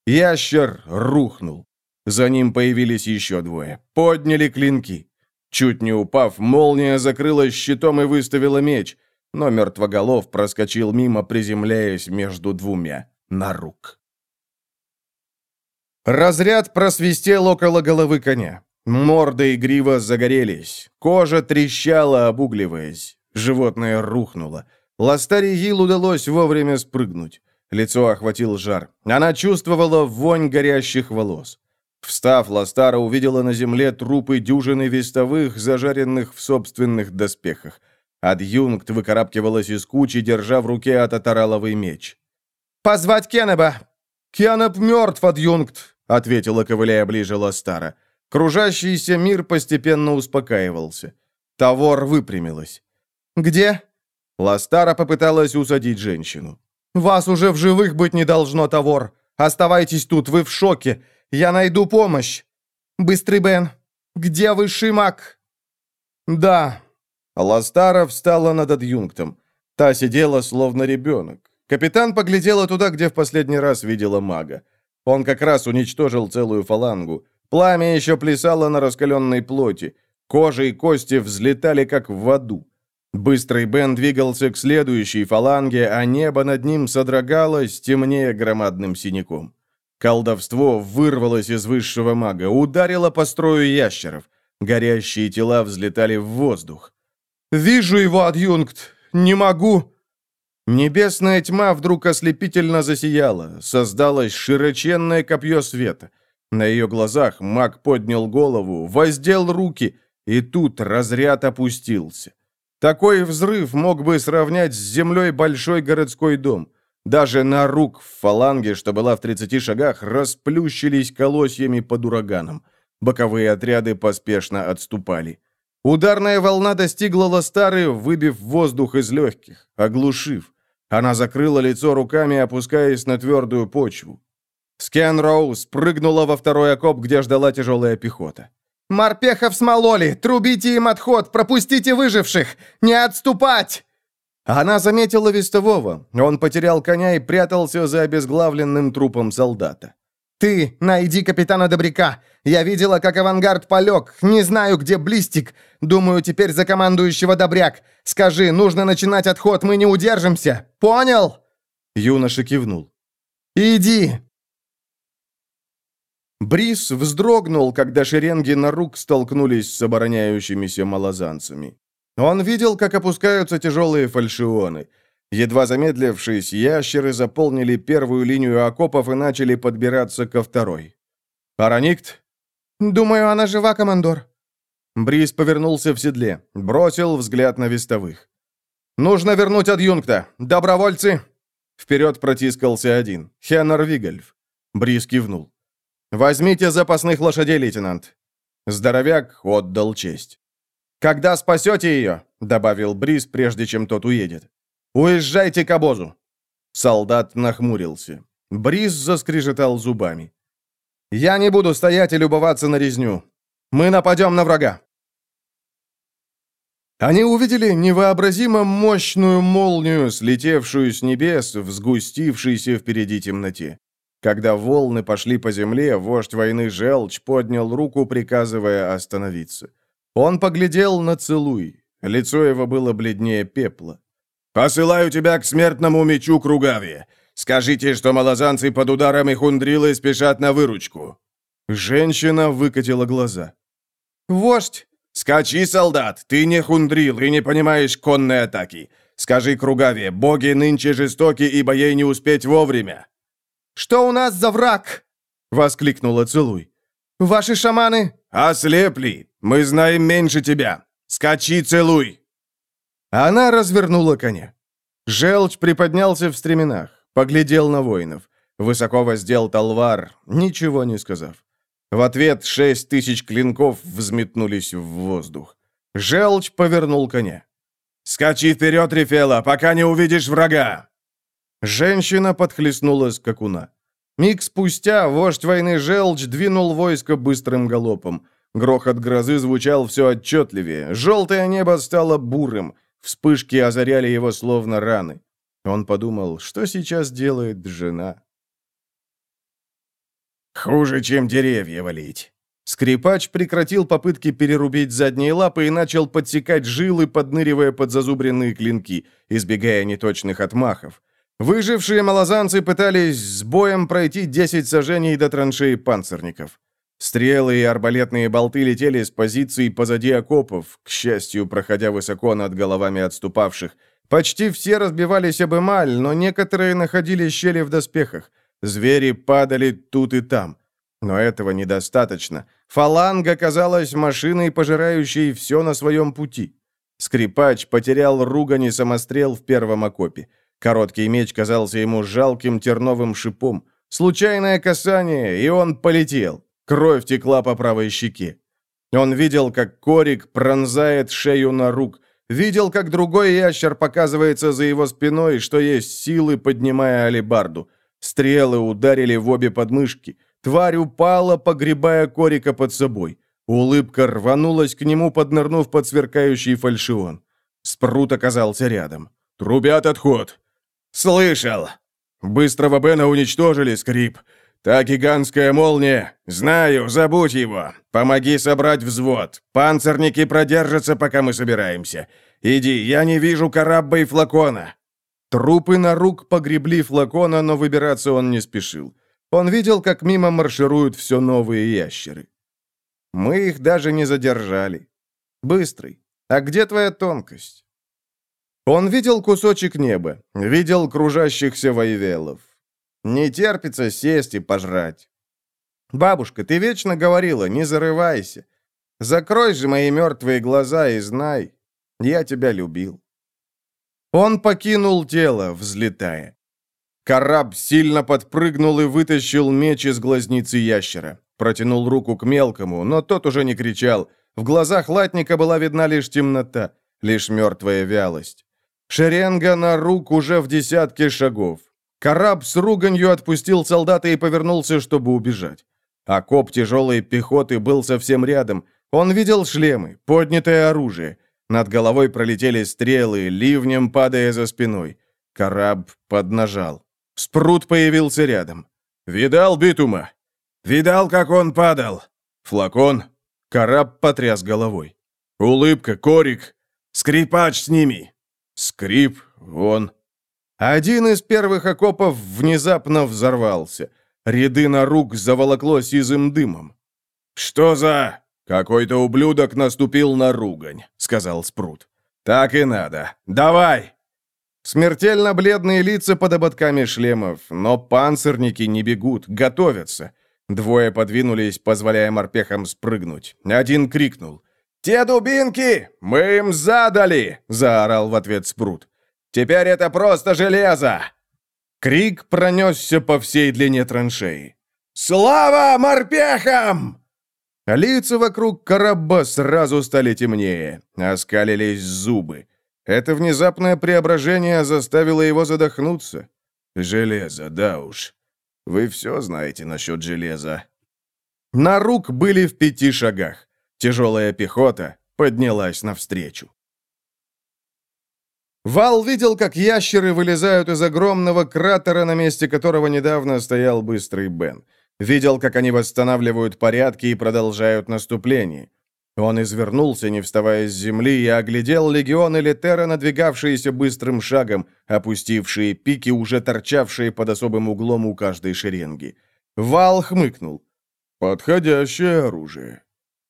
Ящер рухнул. За ним появились еще двое. Подняли клинки. Чуть не упав, молния закрыла щитом и выставила меч, но мертвоголов проскочил мимо, приземляясь между двумя на рук. Разряд просвистел около головы коня. Морда и грива загорелись. Кожа трещала, обугливаясь. Животное рухнуло. Ластари Йил удалось вовремя спрыгнуть. Лицо охватил жар. Она чувствовала вонь горящих волос. Встав, Ластара увидела на земле трупы дюжины вестовых, зажаренных в собственных доспехах. Адъюнкт выкарабкивалась из кучи, держа в руке ататараловый меч. «Позвать Кеннеба!» «Кеннеб мертв, адъюнкт!» — ответила, ковыляя ближе Ластара. Кружащийся мир постепенно успокаивался. Тавор выпрямилась. «Где?» Ластара попыталась усадить женщину. «Вас уже в живых быть не должно, Тавор. Оставайтесь тут, вы в шоке. Я найду помощь. Быстрый Бен. Где высший маг?» «Да». Ластара встала над адъюнктом. Та сидела, словно ребенок. Капитан поглядела туда, где в последний раз видела мага. Он как раз уничтожил целую фалангу. Пламя еще плясало на раскаленной плоти. Кожа и кости взлетали, как в аду. Быстрый Бен двигался к следующей фаланге, а небо над ним содрогалось, темнее громадным синяком. Колдовство вырвалось из высшего мага, ударило по строю ящеров. Горящие тела взлетали в воздух. «Вижу его, адъюнкт! Не могу!» Небесная тьма вдруг ослепительно засияла. Создалось широченное копье света. На ее глазах маг поднял голову, воздел руки, и тут разряд опустился. Такой взрыв мог бы сравнять с землей большой городской дом. Даже на рук в фаланге, что была в тридцати шагах, расплющились колосьями под ураганом. Боковые отряды поспешно отступали. Ударная волна достигла Ластары, выбив воздух из легких, оглушив. Она закрыла лицо руками, опускаясь на твердую почву. Скэн Роуз прыгнула во второй окоп, где ждала тяжелая пехота. «Морпехов смололи! Трубите им отход! Пропустите выживших! Не отступать!» Она заметила вестового. Он потерял коня и прятался за обезглавленным трупом солдата. «Ты найди капитана Добряка! Я видела, как авангард полег. Не знаю, где Блистик. Думаю, теперь за командующего Добряк. Скажи, нужно начинать отход, мы не удержимся. Понял?» Юноша кивнул. «Иди!» Брис вздрогнул, когда шеренги на рук столкнулись с обороняющимися малозанцами. Он видел, как опускаются тяжелые фальшионы. Едва замедлившись, ящеры заполнили первую линию окопов и начали подбираться ко второй. «Араникт?» «Думаю, она жива, командор». Бриз повернулся в седле, бросил взгляд на вестовых. «Нужно вернуть адъюнкта! Добровольцы!» Вперед протискался один, Хеннер Вигельф. Бриз кивнул. «Возьмите запасных лошадей, лейтенант». Здоровяк отдал честь. «Когда спасете ее», — добавил Бриз, прежде чем тот уедет, — «уезжайте к обозу». Солдат нахмурился. Бриз заскрежетал зубами. «Я не буду стоять и любоваться на резню. Мы нападем на врага». Они увидели невообразимо мощную молнию, слетевшую с небес в сгустившейся впереди темноте. Когда волны пошли по земле, вождь войны Желчь поднял руку, приказывая остановиться. Он поглядел на Целуй. Лицо его было бледнее пепла. «Посылаю тебя к смертному мечу Кругаве. Скажите, что малозанцы под ударами Хундрилы спешат на выручку». Женщина выкатила глаза. «Вождь!» «Скачи, солдат! Ты не Хундрил и не понимаешь конной атаки. Скажи Кругаве, боги нынче жестоки, ибо ей не успеть вовремя». «Что у нас за враг?» — воскликнула Целуй. «Ваши шаманы?» «Ослепли! Мы знаем меньше тебя! Скачи, Целуй!» Она развернула коня. Желчь приподнялся в стременах, поглядел на воинов. Высоко воздел талвар, ничего не сказав. В ответ шесть тысяч клинков взметнулись в воздух. Желчь повернул коня. «Скачи вперед, Рифела, пока не увидишь врага!» Женщина подхлестнула скакуна. Миг спустя вождь войны Желчь двинул войско быстрым галопом. Грохот грозы звучал все отчетливее. Желтое небо стало бурым. Вспышки озаряли его словно раны. Он подумал, что сейчас делает жена. «Хуже, чем деревья валить». Скрипач прекратил попытки перерубить задние лапы и начал подсекать жилы, подныривая под зазубренные клинки, избегая неточных отмахов. Выжившие малозанцы пытались с боем пройти десять саженей до траншеи панцирников. Стрелы и арбалетные болты летели с позиций позади окопов, к счастью, проходя высоко над головами отступавших. Почти все разбивались об эмаль, но некоторые находили щели в доспехах. Звери падали тут и там. Но этого недостаточно. Фаланга казалась машиной, пожирающей все на своем пути. Скрипач потерял ругань и самострел в первом окопе. Короткий меч казался ему жалким терновым шипом. Случайное касание, и он полетел. Кровь текла по правой щеке. Он видел, как Корик пронзает шею на рук. Видел, как другой ящер показывается за его спиной, что есть силы, поднимая алебарду. Стрелы ударили в обе подмышки. Тварь упала, погребая Корика под собой. Улыбка рванулась к нему, поднырнув под сверкающий фальшион. Спрут оказался рядом. «Трубят отход!» «Слышал!» «Быстрого Бена уничтожили, Скрип. Та гигантская молния! Знаю, забудь его! Помоги собрать взвод! Панцирники продержатся, пока мы собираемся! Иди, я не вижу Карабба и флакона!» Трупы на рук погребли флакона, но выбираться он не спешил. Он видел, как мимо маршируют все новые ящеры. «Мы их даже не задержали. Быстрый, а где твоя тонкость?» Он видел кусочек неба, видел кружащихся войвелов. Не терпится сесть и пожрать. «Бабушка, ты вечно говорила, не зарывайся. Закрой же мои мертвые глаза и знай, я тебя любил». Он покинул тело, взлетая. Караб сильно подпрыгнул и вытащил меч из глазницы ящера. Протянул руку к мелкому, но тот уже не кричал. В глазах латника была видна лишь темнота, лишь мертвая вялость. Шеренга на рук уже в десятке шагов. Караб с руганью отпустил солдата и повернулся, чтобы убежать. Окоп тяжелой пехоты был совсем рядом. Он видел шлемы, поднятое оружие. Над головой пролетели стрелы, ливнем падая за спиной. Караб поднажал. Спрут появился рядом. «Видал Битума?» «Видал, как он падал?» «Флакон?» Караб потряс головой. «Улыбка, Корик!» «Скрипач с ними!» «Скрип, он...» Один из первых окопов внезапно взорвался. Ряды на рук заволокло сизым дымом. «Что за...» «Какой-то ублюдок наступил на ругань», — сказал Спрут. «Так и надо. Давай!» Смертельно бледные лица под ободками шлемов, но панцирники не бегут, готовятся. Двое подвинулись, позволяя морпехам спрыгнуть. Один крикнул: «Те дубинки! Мы им задали!» — заорал в ответ Спрут. «Теперь это просто железо!» Крик пронесся по всей длине траншеи. «Слава морпехам!» Лица вокруг короба сразу стали темнее, оскалились зубы. Это внезапное преображение заставило его задохнуться. «Железо, да уж. Вы все знаете насчет железа». Нарук были в пяти шагах. Тяжелая пехота поднялась навстречу. Вал видел, как ящеры вылезают из огромного кратера, на месте которого недавно стоял быстрый Бен. Видел, как они восстанавливают порядки и продолжают наступление. Он извернулся, не вставая с земли, и оглядел легионы Летера, надвигавшиеся быстрым шагом, опустившие пики, уже торчавшие под особым углом у каждой шеренги. Вал хмыкнул. «Подходящее оружие».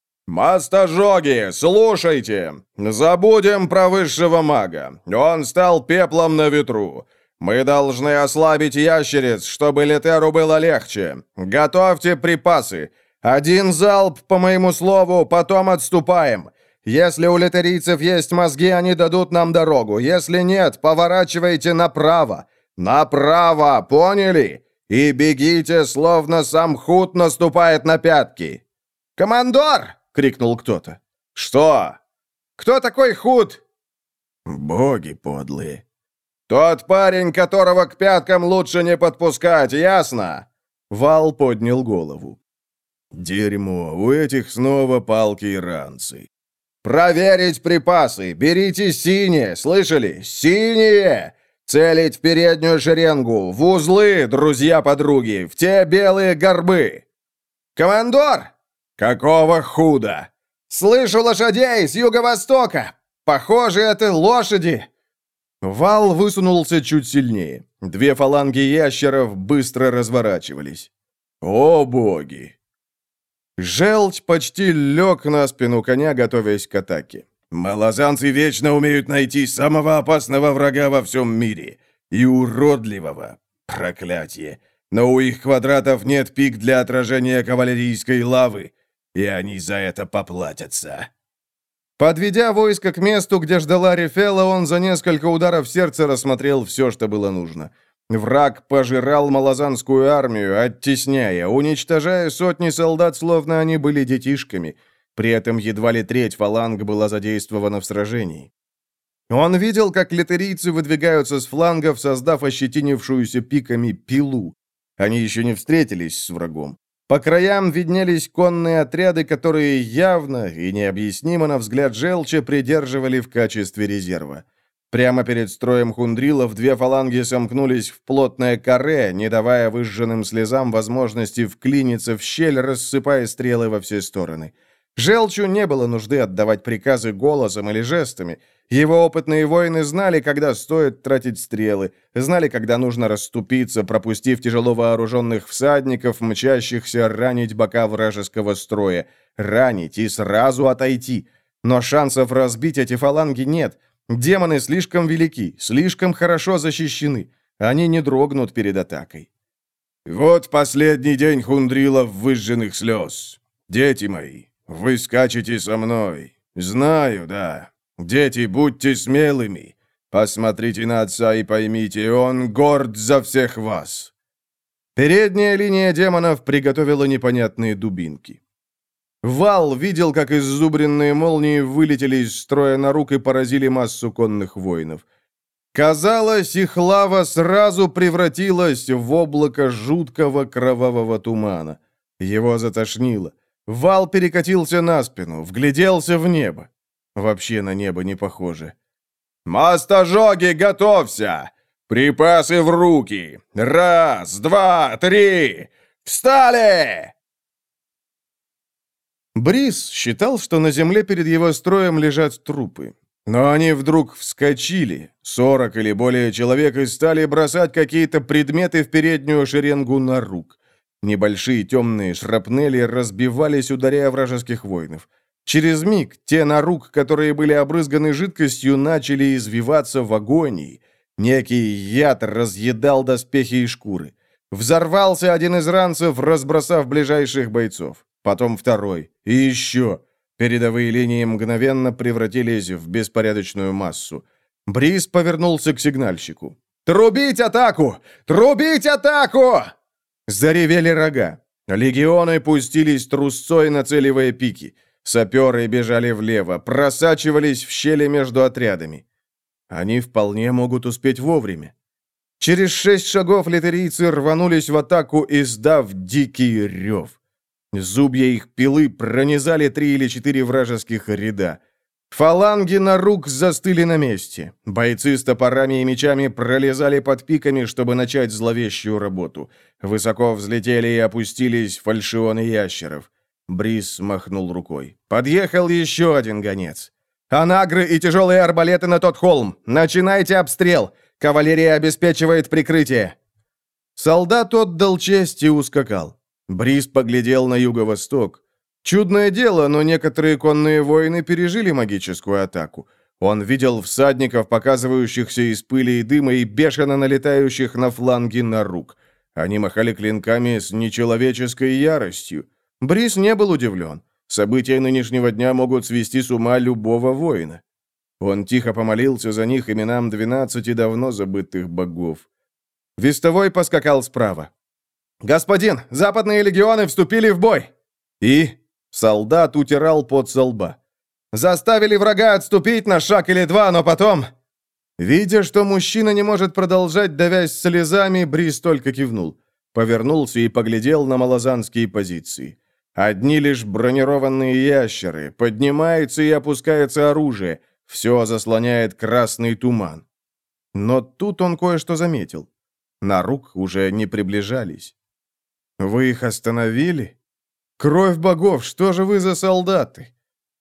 «Мастожоги, слушайте! Забудем про высшего мага. Он стал пеплом на ветру. Мы должны ослабить ящериц, чтобы Летеру было легче. Готовьте припасы. Один залп, по моему слову, потом отступаем. Если у летерийцев есть мозги, они дадут нам дорогу. Если нет, поворачивайте направо. Направо, поняли? И бегите, словно сам Худ наступает на пятки». «Командор!» — крикнул кто-то. «Что? Кто такой Худ?» «Боги подлые». «Тот парень, которого к пяткам лучше не подпускать, ясно?» Вал поднял голову. «Дерьмо, у этих снова палки и ранцы». «Проверить припасы! Берите синие, слышали? Синие! Целить в переднюю шеренгу, в узлы, друзья-подруги, в те белые горбы!» «Командор!» «Какого худа?» «Слышу лошадей с юго-востока! Похоже, это лошади!» Вал высунулся чуть сильнее. Две фаланги ящеров быстро разворачивались. «О, боги!» Желчь почти лег на спину коня, готовясь к атаке. «Малозанцы вечно умеют найти самого опасного врага во всем мире. И уродливого. Проклятие. Но у их квадратов нет пик для отражения кавалерийской лавы. И они за это поплатятся». Подведя войско к месту, где ждала Рефела, он за несколько ударов сердца рассмотрел все, что было нужно. Враг пожирал малозанскую армию, оттесняя, уничтожая сотни солдат, словно они были детишками. При этом едва ли треть фаланг была задействована в сражении. Он видел, как летерийцы выдвигаются с флангов, создав ощетинившуюся пиками пилу. Они еще не встретились с врагом. По краям виднелись конные отряды, которые явно и необъяснимо на взгляд Желча придерживали в качестве резерва. Прямо перед строем хундрилов две фаланги сомкнулись в плотное каре, не давая выжженным слезам возможности вклиниться в щель, рассыпая стрелы во все стороны. Желчу не было нужды отдавать приказы голосом или жестами. Его опытные воины знали, когда стоит тратить стрелы, знали, когда нужно расступиться, пропустив тяжело вооруженных всадников, мчащихся ранить бока вражеского строя, ранить и сразу отойти. Но шансов разбить эти фаланги нет. Демоны слишком велики, слишком хорошо защищены. Они не дрогнут перед атакой. «Вот последний день хундрилов выжженных слез. Дети мои, вы скачете со мной. Знаю, да. Дети, будьте смелыми. Посмотрите на отца и поймите, он горд за всех вас». Передняя линия демонов приготовила непонятные дубинки. Вал видел, как иззубренные молнии вылетели из строя Нарук и поразили массу конных воинов. Казалось, их лава сразу превратилась в облако жуткого кровавого тумана. Его затошнило. Вал перекатился на спину, вгляделся в небо. Вообще на небо не похоже. «Мастожоги, готовься! Припасы в руки! Раз, два, три! Встали!» Брис считал, что на земле перед его строем лежат трупы. Но они вдруг вскочили, сорок или более человек, и стали бросать какие-то предметы в переднюю шеренгу Нарук. Небольшие темные шрапнели разбивались, ударяя вражеских воинов. Через миг те Нарук, которые были обрызганы жидкостью, начали извиваться в агонии. Некий яд разъедал доспехи и шкуры. Взорвался один из ранцев, разбросав ближайших бойцов. Потом второй. И еще. Передовые линии мгновенно превратились в беспорядочную массу. Бриз повернулся к сигнальщику. «Трубить атаку! Трубить атаку!» Заревели рога. Легионы пустились трусцой, нацеливая пики. Саперы бежали влево, просачивались в щели между отрядами. Они вполне могут успеть вовремя. Через шесть шагов литерийцы рванулись в атаку, издав дикий рев. Зубья их пилы пронизали три или четыре вражеских ряда. Фаланги Нарук застыли на месте. Бойцы с топорами и мечами пролезали под пиками, чтобы начать зловещую работу. Высоко взлетели и опустились фальшионы ящеров. Бриз махнул рукой. Подъехал еще один гонец. «Анагры и тяжелые арбалеты на тот холм! Начинайте обстрел! Кавалерия обеспечивает прикрытие!» Солдат отдал честь и ускакал. Бриз поглядел на юго-восток. Чудное дело, но некоторые конные воины пережили магическую атаку. Он видел всадников, показывающихся из пыли и дыма, и бешено налетающих на фланги Нарук. Они махали клинками с нечеловеческой яростью. Бриз не был удивлен. События нынешнего дня могут свести с ума любого воина. Он тихо помолился за них именам двенадцати давно забытых богов. Вестовой поскакал справа. «Господин, западные легионы вступили в бой!» «И?» Солдат утирал пот со лба. «Заставили врага отступить на шаг или два, но потом...» Видя, что мужчина не может продолжать, давясь слезами, Бриз только кивнул. Повернулся и поглядел на малозанские позиции. Одни лишь бронированные ящеры, поднимается и опускается оружие, все заслоняет красный туман. Но тут он кое-что заметил. Нарук уже не приближались. «Вы их остановили? Кровь богов, что же вы за солдаты?»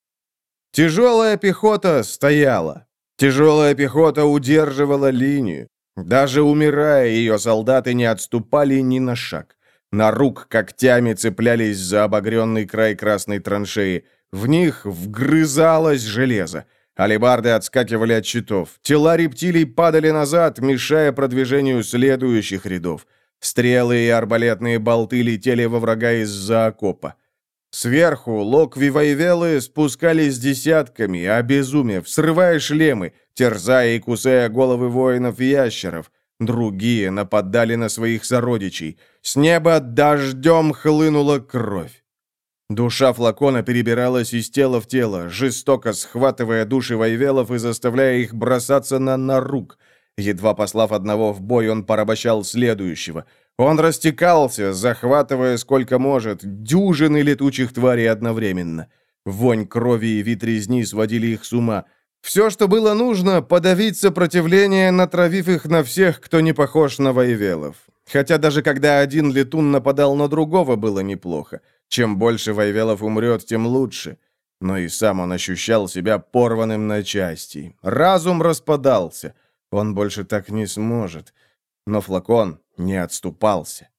Тяжелая пехота стояла. Тяжелая пехота удерживала линию. Даже умирая, ее солдаты не отступали ни на шаг. Нарук когтями цеплялись за обогренный край красной траншеи. В них вгрызалось железо. Алебарды отскакивали от щитов. Тела рептилий падали назад, мешая продвижению следующих рядов. Стрелы и арбалетные болты летели во врага из-за окопа. Сверху локви воевелы спускались десятками, обезумев, срывая шлемы, терзая и кусая головы воинов и ящеров. Другие нападали на своих сородичей. С неба дождем хлынула кровь. Душа флакона перебиралась из тела в тело, жестоко схватывая души воевелов и заставляя их бросаться на Нарук. Едва послав одного в бой, он порабощал следующего. Он растекался, захватывая сколько может, дюжины летучих тварей одновременно. Вонь крови и вид резни сводили их с ума. Все, что было нужно, подавить сопротивление, натравив их на всех, кто не похож на воевелов. Хотя даже когда один летун нападал на другого, было неплохо. Чем больше воевелов умрет, тем лучше. Но и сам он ощущал себя порванным на части. Разум распадался. Он больше так не сможет. Но флакон не отступался.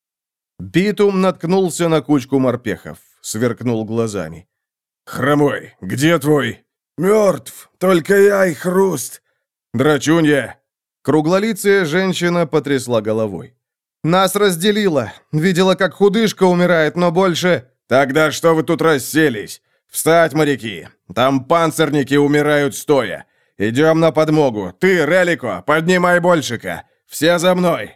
Битум наткнулся на кучку морпехов. Сверкнул глазами. «Хромой, где твой?» «Мертв, только я и Хруст». «Драчунья!» Круглолицая женщина потрясла головой. «Нас разделило. Видела, как худышка умирает, но больше...» «Тогда что вы тут расселись? Встать, моряки! Там панцирники умирают стоя. Идем на подмогу. Ты, Релико, поднимай большика. Все за мной!»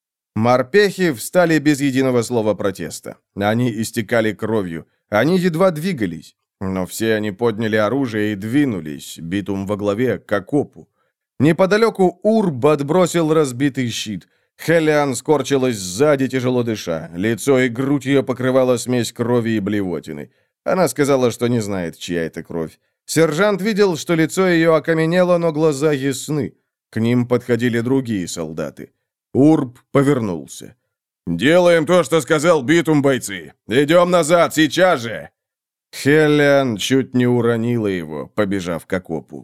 Морпехи встали без единого слова протеста. Они истекали кровью. Они едва двигались. Но все они подняли оружие и двинулись, Битум во главе, к окопу. Неподалеку Урб отбросил разбитый щит. Хелиан скорчилась сзади, тяжело дыша. Лицо и грудь ее покрывала смесь крови и блевотины. Она сказала, что не знает, чья это кровь. Сержант видел, что лицо ее окаменело, но глаза ясны. К ним подходили другие солдаты. Урб повернулся. «Делаем то, что сказал Битум, бойцы! Идем назад, сейчас же!» Хелиан чуть не уронила его, побежав к окопу.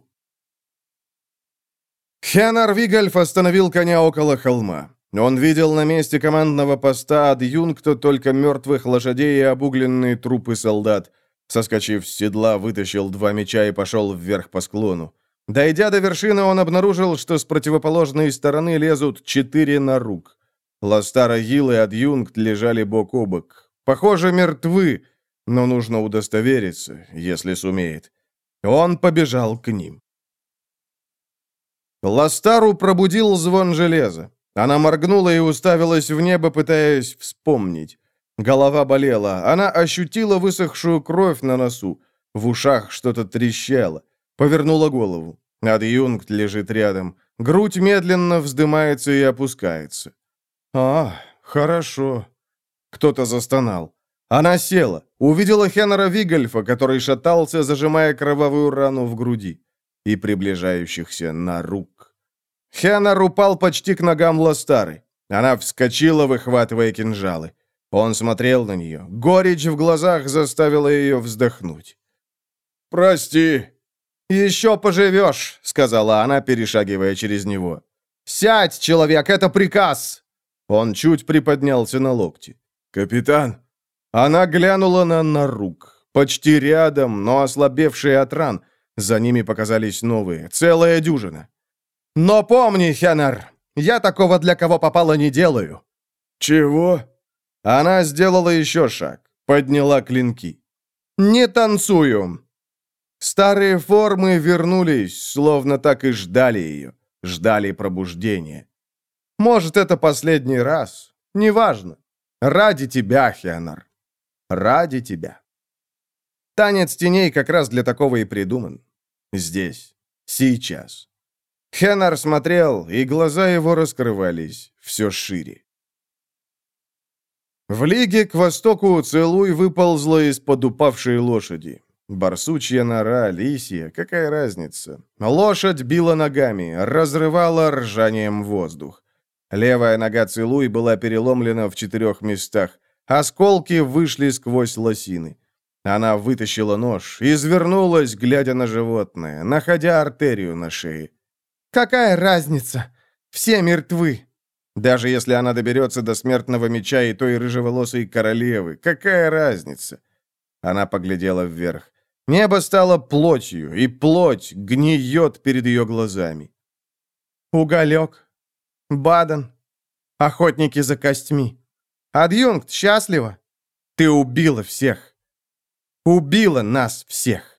Хенар Вигальф остановил коня около холма. Он видел на месте командного поста адъюнкта только мертвых лошадей и обугленные трупы солдат. Соскочив с седла, вытащил два меча и пошел вверх по склону. Дойдя до вершины, он обнаружил, что с противоположной стороны лезут четыре нарук. Ластара Гил и Адъюнкт лежали бок о бок. Похоже, мертвы, но нужно удостовериться, если сумеет. Он побежал к ним. Ластару пробудил звон железа. Она моргнула и уставилась в небо, пытаясь вспомнить. Голова болела. Она ощутила высохшую кровь на носу. В ушах что-то трещало. Повернула голову. Адъюнкт лежит рядом. Грудь медленно вздымается и опускается. «А, хорошо». Кто-то застонал. Она села. Увидела Хеннера Вигольфа, который шатался, зажимая кровавую рану в груди, и приближающихся нарук. Хеннер упал почти к ногам Ластары. Она вскочила, выхватывая кинжалы. Он смотрел на нее. Горечь в глазах заставила ее вздохнуть. «Прости». «Еще поживешь», — сказала она, перешагивая через него. «Сядь, человек, это приказ!» Он чуть приподнялся на локти. «Капитан!» Она глянула на нарук. Почти рядом, но ослабевшие от ран. За ними показались новые, целая дюжина. «Но помни, Хеннер, я такого для кого попало не делаю». «Чего?» Она сделала еще шаг, подняла клинки. «Не танцую». Старые формы вернулись, словно так и ждали ее, ждали пробуждения. «Может, это последний раз, неважно. Ради тебя, Хеннер. Ради тебя». Танец теней как раз для такого и придуман. Здесь, сейчас. Хеннер смотрел, и глаза его раскрывались все шире. В лиге к востоку Целуй выползла из-под упавшей лошади. Барсучья нора, лисья, какая разница? Лошадь била ногами, разрывала ржанием воздух. Левая нога Целуй была переломлена в четырех местах. Осколки вышли сквозь лосины. Она вытащила нож, извернулась, глядя на животное, находя артерию на шее. «Какая разница? Все мертвы!» Даже если она доберется до смертного меча и той рыжеволосой королевы, какая разница? Она поглядела вверх. Небо стало плотью, и плоть гниет перед ее глазами. Уголек. Баден. Охотники за костьми. Адъюнкт, счастлива? Ты убила всех. Убила нас всех.